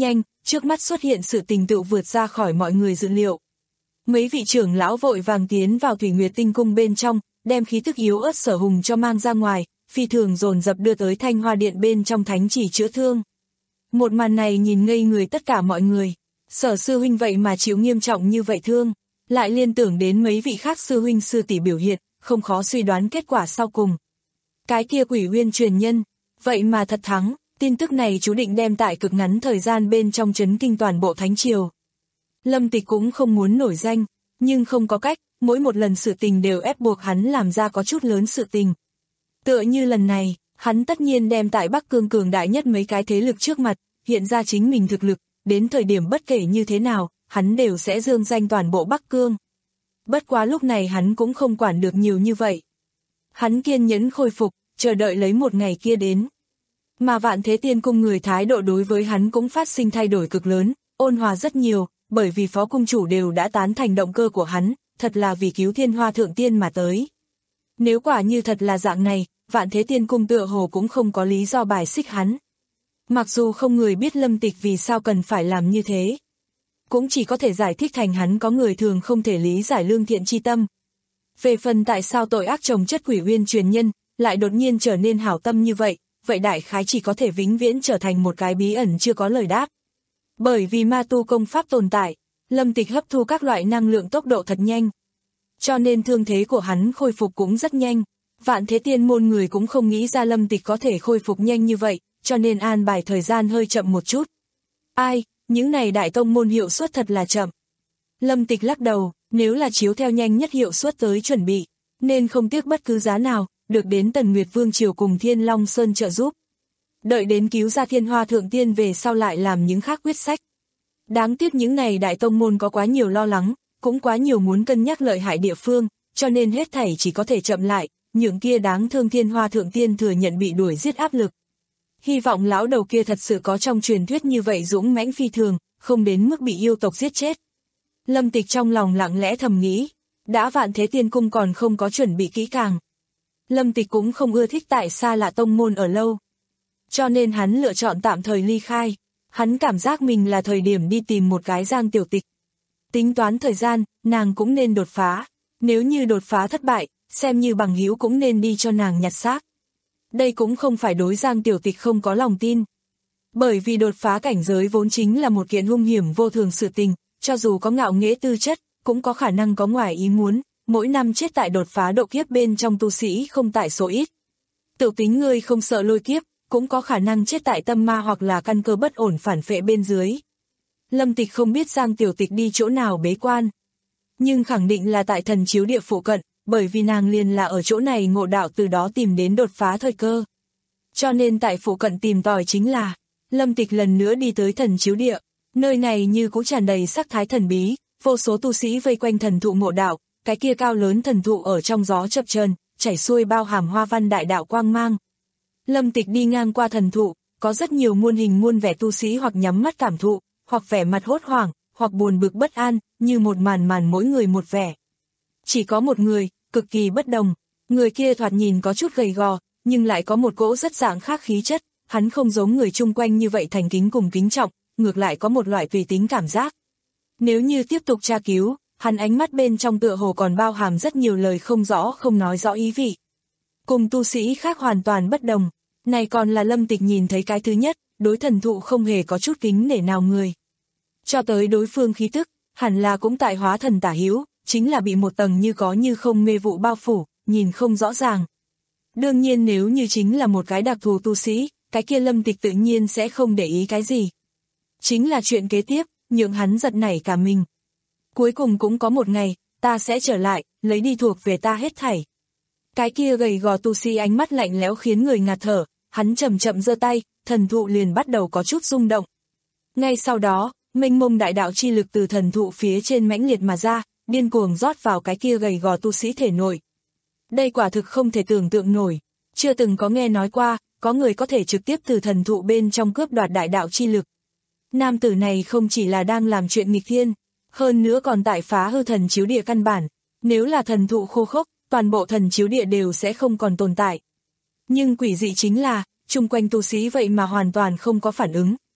trước mắt xuất hiện sự tình tựu vượt ra khỏi mọi người dự liệu. Mấy vị trưởng lão vội vàng tiến vào Thủy Nguyệt Tinh Cung bên trong, đem khí tức yếu ớt Sở Hùng cho mang ra ngoài, phi thường dồn dập đưa tới Thanh Hoa Điện bên trong thánh chỉ chữa thương. Một màn này nhìn ngây người tất cả mọi người, Sở sư huynh vậy mà chịu nghiêm trọng như vậy thương, lại liên tưởng đến mấy vị khác sư huynh sư tỷ biểu hiện, không khó suy đoán kết quả sau cùng. Cái kia Quỷ Uyên truyền nhân, vậy mà thật thắng, tin tức này chú định đem tại cực ngắn thời gian bên trong chấn kinh toàn bộ thánh triều. Lâm Tịch cũng không muốn nổi danh, nhưng không có cách, mỗi một lần sự tình đều ép buộc hắn làm ra có chút lớn sự tình. Tựa như lần này, hắn tất nhiên đem tại Bắc Cương cường đại nhất mấy cái thế lực trước mặt, hiện ra chính mình thực lực, đến thời điểm bất kể như thế nào, hắn đều sẽ dương danh toàn bộ Bắc Cương. Bất quá lúc này hắn cũng không quản được nhiều như vậy. Hắn kiên nhẫn khôi phục, chờ đợi lấy một ngày kia đến. Mà Vạn Thế Tiên Cung người thái độ đối với hắn cũng phát sinh thay đổi cực lớn, ôn hòa rất nhiều, bởi vì phó cung chủ đều đã tán thành động cơ của hắn, thật là vì cứu Thiên Hoa Thượng Tiên mà tới. Nếu quả như thật là dạng này, Vạn Thế Tiên Cung tựa hồ cũng không có lý do bài xích hắn. Mặc dù không người biết Lâm Tịch vì sao cần phải làm như thế, cũng chỉ có thể giải thích thành hắn có người thường không thể lý giải lương thiện chi tâm. Về phần tại sao tội ác chồng chất Quỷ Uyên truyền nhân, lại đột nhiên trở nên hảo tâm như vậy, vậy đại khái chỉ có thể vĩnh viễn trở thành một cái bí ẩn chưa có lời đáp. Bởi vì ma tu công pháp tồn tại, Lâm Tịch hấp thu các loại năng lượng tốc độ thật nhanh. Cho nên thương thế của hắn khôi phục cũng rất nhanh. Vạn Thế Tiên môn người cũng không nghĩ ra Lâm Tịch có thể khôi phục nhanh như vậy, cho nên an bài thời gian hơi chậm một chút. Ai, những này đại tông môn hiệu suất thật là chậm. Lâm Tịch lắc đầu, nếu là chiếu theo nhanh nhất hiệu suất tới chuẩn bị, nên không tiếc bất cứ giá nào, được đến Tần Nguyệt Vương Triều cùng Thiên Long Sơn trợ giúp. Đợi đến cứu ra Thiên Hoa Thượng Tiên về sau lại làm những khác quyết sách. Đáng tiếc những này đại tông môn có quá nhiều lo lắng, cũng quá nhiều muốn cân nhắc lợi hại địa phương, cho nên hết thảy chỉ có thể chậm lại, những kia đáng thương Thiên Hoa Thượng Tiên thừa nhận bị đuổi giết áp lực. Hy vọng lão đầu kia thật sự có trong truyền thuyết như vậy dũng mãnh phi thường, không đến mức bị yêu tộc giết chết. Lâm Tịch trong lòng lặng lẽ thầm nghĩ, đã Vạn Thế Tiên Cung còn không có chuẩn bị kỹ càng. Lâm Tịch cũng không ưa thích tại xa lạ tông môn ở lâu. Cho nên hắn lựa chọn tạm thời ly khai, hắn cảm giác mình là thời điểm đi tìm một cái Giang Tiểu Tịch. Tính toán thời gian, nàng cũng nên đột phá, nếu như đột phá thất bại, xem như bằng hữu cũng nên đi cho nàng nhặt xác. Đây cũng không phải đối Giang Tiểu Tịch không có lòng tin. Bởi vì đột phá cảnh giới vốn chính là một kiện hung hiểm vô thường sự tình, cho dù có ngạo nghễ tư chất, cũng có khả năng có ngoài ý muốn, mỗi năm chết tại đột phá độ kiếp bên trong tu sĩ không tại số ít. Tự tính ngươi không sợ lôi kiếp, cũng có khả năng chết tại tâm ma hoặc là căn cơ bất ổn phản phệ bên dưới. Lâm Tịch không biết Giang Tiểu Tịch đi chỗ nào bế quan, nhưng khẳng định là tại Thần Chiếu Địa phụ cận, bởi vì nàng liền là ở chỗ này ngộ đạo từ đó tìm đến đột phá thời cơ. Cho nên tại phụ cận tìm tòi chính là, Lâm Tịch lần nữa đi tới Thần Chiếu Địa, nơi này như cũng tràn đầy sắc thái thần bí, vô số tu sĩ vây quanh thần thụ ngộ đạo, cái kia cao lớn thần thụ ở trong gió chập chờn, chảy xuôi bao hàm hoa văn đại đạo quang mang. Lâm Tịch đi ngang qua thần thụ, có rất nhiều muôn hình muôn vẻ tu sĩ hoặc nhắm mắt cảm thụ, hoặc vẻ mặt hốt hoảng, hoặc buồn bực bất an, như một màn màn mỗi người một vẻ. Chỉ có một người, cực kỳ bất đồng, người kia thoạt nhìn có chút gầy gò, nhưng lại có một cỗ rất dạng khác khí chất, hắn không giống người chung quanh như vậy thành kính cùng kính trọng, ngược lại có một loại tùy tính cảm giác. Nếu như tiếp tục tra cứu, hắn ánh mắt bên trong tựa hồ còn bao hàm rất nhiều lời không rõ không nói rõ ý vị. Cùng tu sĩ khác hoàn toàn bất đồng, này còn là Lâm Tịch nhìn thấy cái thứ nhất, đối thần thụ không hề có chút kính nể nào người. Cho tới đối phương khí tức, hẳn là cũng tại hóa thần tả hữu, chính là bị một tầng như có như không mê vụ bao phủ, nhìn không rõ ràng. Đương nhiên nếu như chính là một cái đặc thù tu sĩ, cái kia Lâm Tịch tự nhiên sẽ không để ý cái gì. Chính là chuyện kế tiếp, nhượng hắn giật nảy cả mình. Cuối cùng cũng có một ngày, ta sẽ trở lại, lấy đi thuộc về ta hết thảy. Cái kia gầy gò tu sĩ ánh mắt lạnh lẽo khiến người ngạt thở, hắn chậm chậm giơ tay, thần thụ liền bắt đầu có chút rung động. Ngay sau đó, mênh mông đại đạo chi lực từ thần thụ phía trên mãnh liệt mà ra, điên cuồng rót vào cái kia gầy gò tu sĩ thể nội. Đây quả thực không thể tưởng tượng nổi, chưa từng có nghe nói qua, có người có thể trực tiếp từ thần thụ bên trong cướp đoạt đại đạo chi lực. Nam tử này không chỉ là đang làm chuyện nghịch thiên, hơn nữa còn tại phá hư thần chiếu địa căn bản, nếu là thần thụ khô khốc, toàn bộ thần chiếu địa đều sẽ không còn tồn tại. Nhưng quỷ dị chính là, chung quanh tu sĩ vậy mà hoàn toàn không có phản ứng,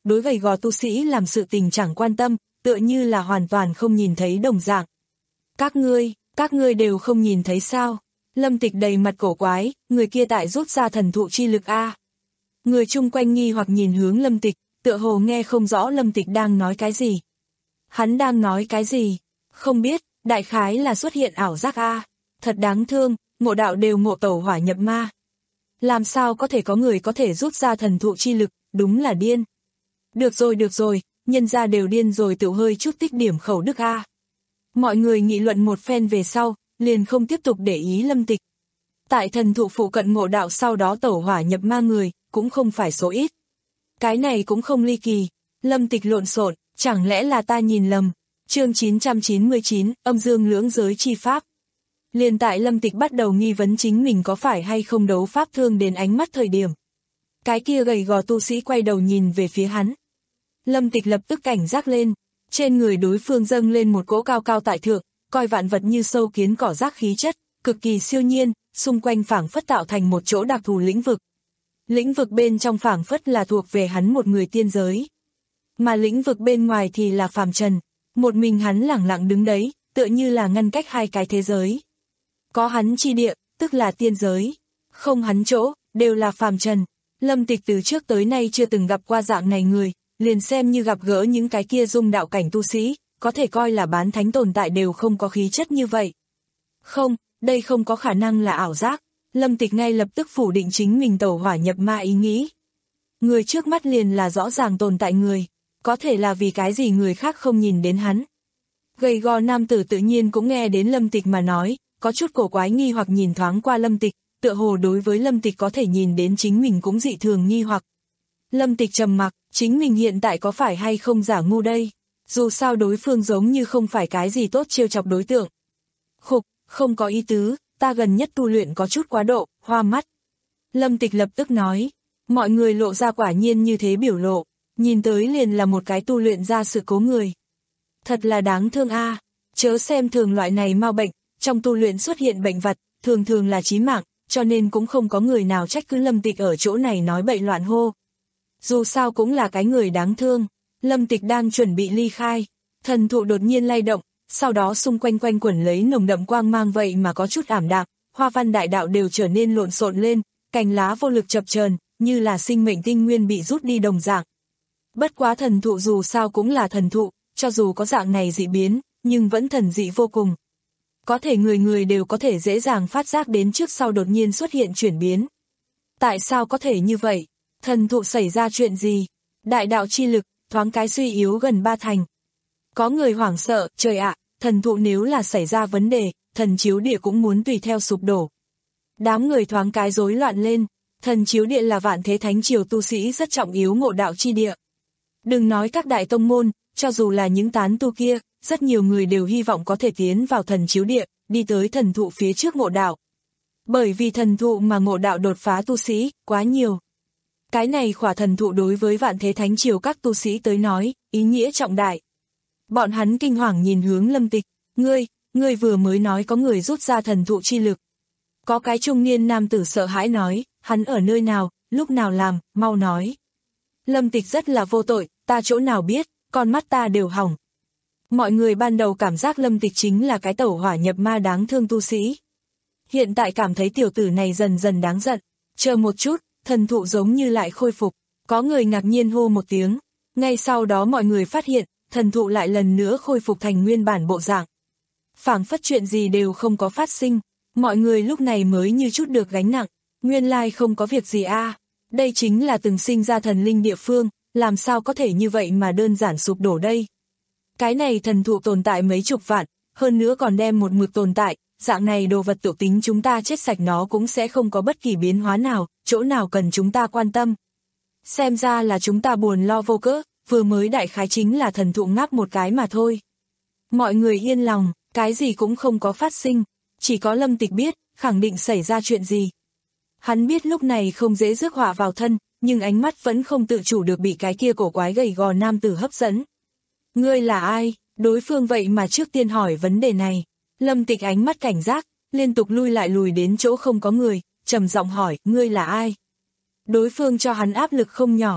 đối gầy gò tu sĩ làm sự tình chẳng quan tâm, tựa như là hoàn toàn không nhìn thấy đồng dạng. Các ngươi, các ngươi đều không nhìn thấy sao? Lâm Tịch đầy mặt cổ quái, người kia tại rút ra thần thụ chi lực a. Người chung quanh nghi hoặc nhìn hướng Lâm Tịch, tựa hồ nghe không rõ Lâm Tịch đang nói cái gì. Hắn đang nói cái gì? Không biết, đại khái là xuất hiện ảo giác a. Thật đáng thương, ngộ đạo đều ngộ tẩu hỏa nhập ma. Làm sao có thể có người có thể rút ra thần thụ chi lực, đúng là điên. Được rồi được rồi, nhân ra đều điên rồi tự hơi chút tích điểm khẩu đức a. Mọi người nghị luận một phen về sau, liền không tiếp tục để ý Lâm Tịch. Tại thần thụ phụ cận ngộ đạo sau đó tẩu hỏa nhập ma người, cũng không phải số ít. Cái này cũng không ly kỳ, Lâm Tịch lộn xộn, chẳng lẽ là ta nhìn lầm. Chương chín trăm chín mươi chín, âm dương lưỡng giới chi pháp. Liền tại Lâm Tịch bắt đầu nghi vấn chính mình có phải hay không đấu pháp thương đến ánh mắt thời điểm. Cái kia gầy gò tu sĩ quay đầu nhìn về phía hắn. Lâm Tịch lập tức cảnh giác lên, trên người đối phương dâng lên một cỗ cao cao tại thượng, coi vạn vật như sâu kiến cỏ rác khí chất, cực kỳ siêu nhiên, xung quanh phảng phất tạo thành một chỗ đặc thù lĩnh vực. Lĩnh vực bên trong phảng phất là thuộc về hắn một người tiên giới. Mà lĩnh vực bên ngoài thì là phàm trần, một mình hắn lẳng lặng đứng đấy, tựa như là ngăn cách hai cái thế giới. Có hắn chi địa, tức là tiên giới. Không hắn chỗ, đều là phàm trần. Lâm Tịch từ trước tới nay chưa từng gặp qua dạng này người, liền xem như gặp gỡ những cái kia dung đạo cảnh tu sĩ, có thể coi là bán thánh tồn tại đều không có khí chất như vậy. Không, đây không có khả năng là ảo giác. Lâm Tịch ngay lập tức phủ định chính mình tẩu hỏa nhập ma ý nghĩ. Người trước mắt liền là rõ ràng tồn tại người, có thể là vì cái gì người khác không nhìn đến hắn. Gầy gò nam tử tự nhiên cũng nghe đến Lâm Tịch mà nói, có chút cổ quái nghi hoặc nhìn thoáng qua Lâm Tịch, tựa hồ đối với Lâm Tịch có thể nhìn đến chính mình cũng dị thường nghi hoặc. Lâm Tịch trầm mặc, chính mình hiện tại có phải hay không giả ngu đây, dù sao đối phương giống như không phải cái gì tốt trêu chọc đối tượng. Khục, không có ý tứ, ta gần nhất tu luyện có chút quá độ, hoa mắt. Lâm Tịch lập tức nói, mọi người lộ ra quả nhiên như thế biểu lộ, nhìn tới liền là một cái tu luyện ra sự cố người. Thật là đáng thương a, à. Chớ xem thường loại này mau bệnh, trong tu luyện xuất hiện bệnh vật, thường thường là chí mạng, cho nên cũng không có người nào trách cứ Lâm Tịch ở chỗ này nói bậy loạn hô. Dù sao cũng là cái người đáng thương. Lâm Tịch đang chuẩn bị ly khai, thần thụ đột nhiên lay động, sau đó xung quanh quanh quẩn lấy nồng đậm quang mang vậy mà có chút ảm đạm, hoa văn đại đạo đều trở nên lộn xộn lên, cành lá vô lực chập chờn, như là sinh mệnh tinh nguyên bị rút đi đồng dạng. Bất quá thần thụ dù sao cũng là thần thụ, cho dù có dạng này dị biến, nhưng vẫn thần dị vô cùng. Có thể người người đều có thể dễ dàng phát giác đến trước sau đột nhiên xuất hiện chuyển biến. Tại sao có thể như vậy? Thần thụ xảy ra chuyện gì? Đại đạo chi lực, thoáng cái suy yếu gần ba thành. Có người hoảng sợ, trời ạ, thần thụ nếu là xảy ra vấn đề, thần chiếu địa cũng muốn tùy theo sụp đổ. Đám người thoáng cái rối loạn lên, thần chiếu địa là vạn thế thánh triều tu sĩ rất trọng yếu ngộ đạo chi địa. Đừng nói các đại tông môn, cho dù là những tán tu kia, rất nhiều người đều hy vọng có thể tiến vào thần chiếu địa, đi tới thần thụ phía trước ngộ đạo. Bởi vì thần thụ mà ngộ đạo đột phá tu sĩ, quá nhiều. Cái này khỏa thần thụ đối với vạn thế thánh triều các tu sĩ tới nói, ý nghĩa trọng đại. Bọn hắn kinh hoàng nhìn hướng Lâm Tịch, ngươi, ngươi vừa mới nói có người rút ra thần thụ chi lực. Có cái trung niên nam tử sợ hãi nói, hắn ở nơi nào, lúc nào làm, mau nói. Lâm Tịch rất là vô tội, ta chỗ nào biết, con mắt ta đều hỏng. Mọi người ban đầu cảm giác Lâm Tịch chính là cái tẩu hỏa nhập ma đáng thương tu sĩ. Hiện tại cảm thấy tiểu tử này dần dần đáng giận, chờ một chút, thần thụ giống như lại khôi phục, có người ngạc nhiên hô một tiếng, ngay sau đó mọi người phát hiện, thần thụ lại lần nữa khôi phục thành nguyên bản bộ dạng. Phảng phất chuyện gì đều không có phát sinh, mọi người lúc này mới như chút được gánh nặng, nguyên lai không có việc gì a, à. Đây chính là từng sinh ra thần linh địa phương, làm sao có thể như vậy mà đơn giản sụp đổ đây. Cái này thần thụ tồn tại mấy chục vạn, hơn nữa còn đem một mực tồn tại, dạng này đồ vật tự tính chúng ta chết sạch nó cũng sẽ không có bất kỳ biến hóa nào, chỗ nào cần chúng ta quan tâm. Xem ra là chúng ta buồn lo vô cớ, vừa mới đại khái chính là thần thụ ngáp một cái mà thôi. Mọi người yên lòng, cái gì cũng không có phát sinh, chỉ có Lâm Tịch biết, khẳng định xảy ra chuyện gì. Hắn biết lúc này không dễ rước họa vào thân, nhưng ánh mắt vẫn không tự chủ được bị cái kia cổ quái gầy gò nam tử hấp dẫn. Ngươi là ai? Đối phương vậy mà trước tiên hỏi vấn đề này. Lâm Tịch ánh mắt cảnh giác, liên tục lui lại lùi đến chỗ không có người, trầm giọng hỏi, ngươi là ai? Đối phương cho hắn áp lực không nhỏ.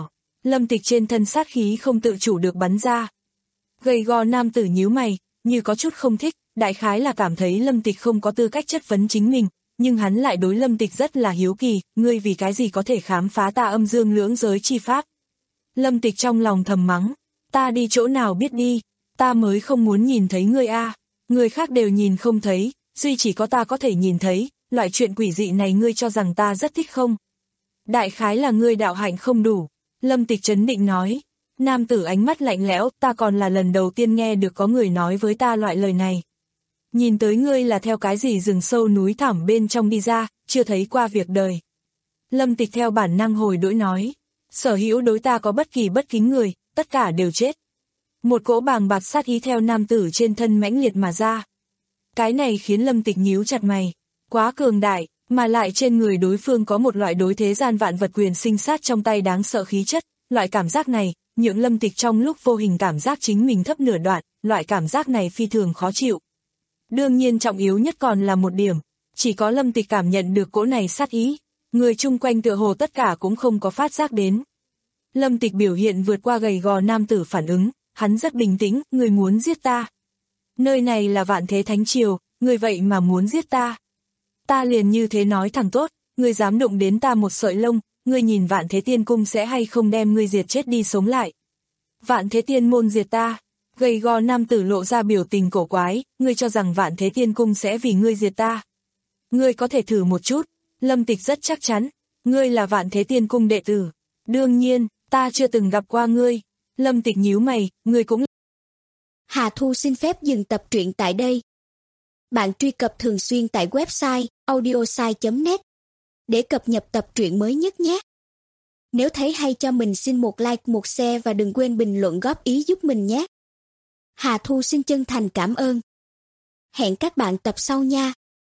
Lâm Tịch trên thân sát khí không tự chủ được bắn ra. Gầy gò nam tử nhíu mày, như có chút không thích, đại khái là cảm thấy Lâm Tịch không có tư cách chất vấn chính mình, nhưng hắn lại đối Lâm Tịch rất là hiếu kỳ, ngươi vì cái gì có thể khám phá ta âm dương lưỡng giới chi pháp. Lâm Tịch trong lòng thầm mắng, ta đi chỗ nào biết đi, ta mới không muốn nhìn thấy ngươi a, người khác đều nhìn không thấy, duy chỉ có ta có thể nhìn thấy, loại chuyện quỷ dị này ngươi cho rằng ta rất thích không? Đại khái là ngươi đạo hạnh không đủ, Lâm Tịch trấn định nói. Nam tử ánh mắt lạnh lẽo, ta còn là lần đầu tiên nghe được có người nói với ta loại lời này. Nhìn tới ngươi là theo cái gì rừng sâu núi thẳm bên trong đi ra, chưa thấy qua việc đời. Lâm Tịch theo bản năng hồi đỗi nói, sở hữu đối ta có bất kỳ bất kính người, tất cả đều chết. Một cỗ bàng bạc sát ý theo nam tử trên thân mãnh liệt mà ra. Cái này khiến Lâm Tịch nhíu chặt mày, quá cường đại, mà lại trên người đối phương có một loại đối thế gian vạn vật quyền sinh sát trong tay đáng sợ khí chất, loại cảm giác này, nhượng Lâm Tịch trong lúc vô hình cảm giác chính mình thấp nửa đoạn, loại cảm giác này phi thường khó chịu. Đương nhiên trọng yếu nhất còn là một điểm, chỉ có Lâm Tịch cảm nhận được cỗ này sát ý, người chung quanh tựa hồ tất cả cũng không có phát giác đến. Lâm Tịch biểu hiện vượt qua gầy gò nam tử phản ứng, hắn rất bình tĩnh, người muốn giết ta. Nơi này là Vạn Thế Thánh Triều, người vậy mà muốn giết ta. Ta liền như thế nói thẳng tốt, người dám đụng đến ta một sợi lông, ngươi nhìn Vạn Thế Tiên Cung sẽ hay không đem ngươi diệt chết đi sống lại. Vạn Thế Tiên môn diệt ta, gầy gò nam tử lộ ra biểu tình cổ quái, ngươi cho rằng Vạn Thế Tiên Cung sẽ vì ngươi diệt ta. Ngươi có thể thử một chút, Lâm Tịch rất chắc chắn, ngươi là Vạn Thế Tiên Cung đệ tử. Đương nhiên, ta chưa từng gặp qua ngươi. Lâm Tịch nhíu mày, ngươi cũng... Hà Thu xin phép dừng tập truyện tại đây. Bạn truy cập thường xuyên tại website audiosai chấm net để cập nhật tập truyện mới nhất nhé. Nếu thấy hay cho mình xin một like, một share và đừng quên bình luận góp ý giúp mình nhé. Hà Thu xin chân thành cảm ơn. Hẹn các bạn tập sau nha.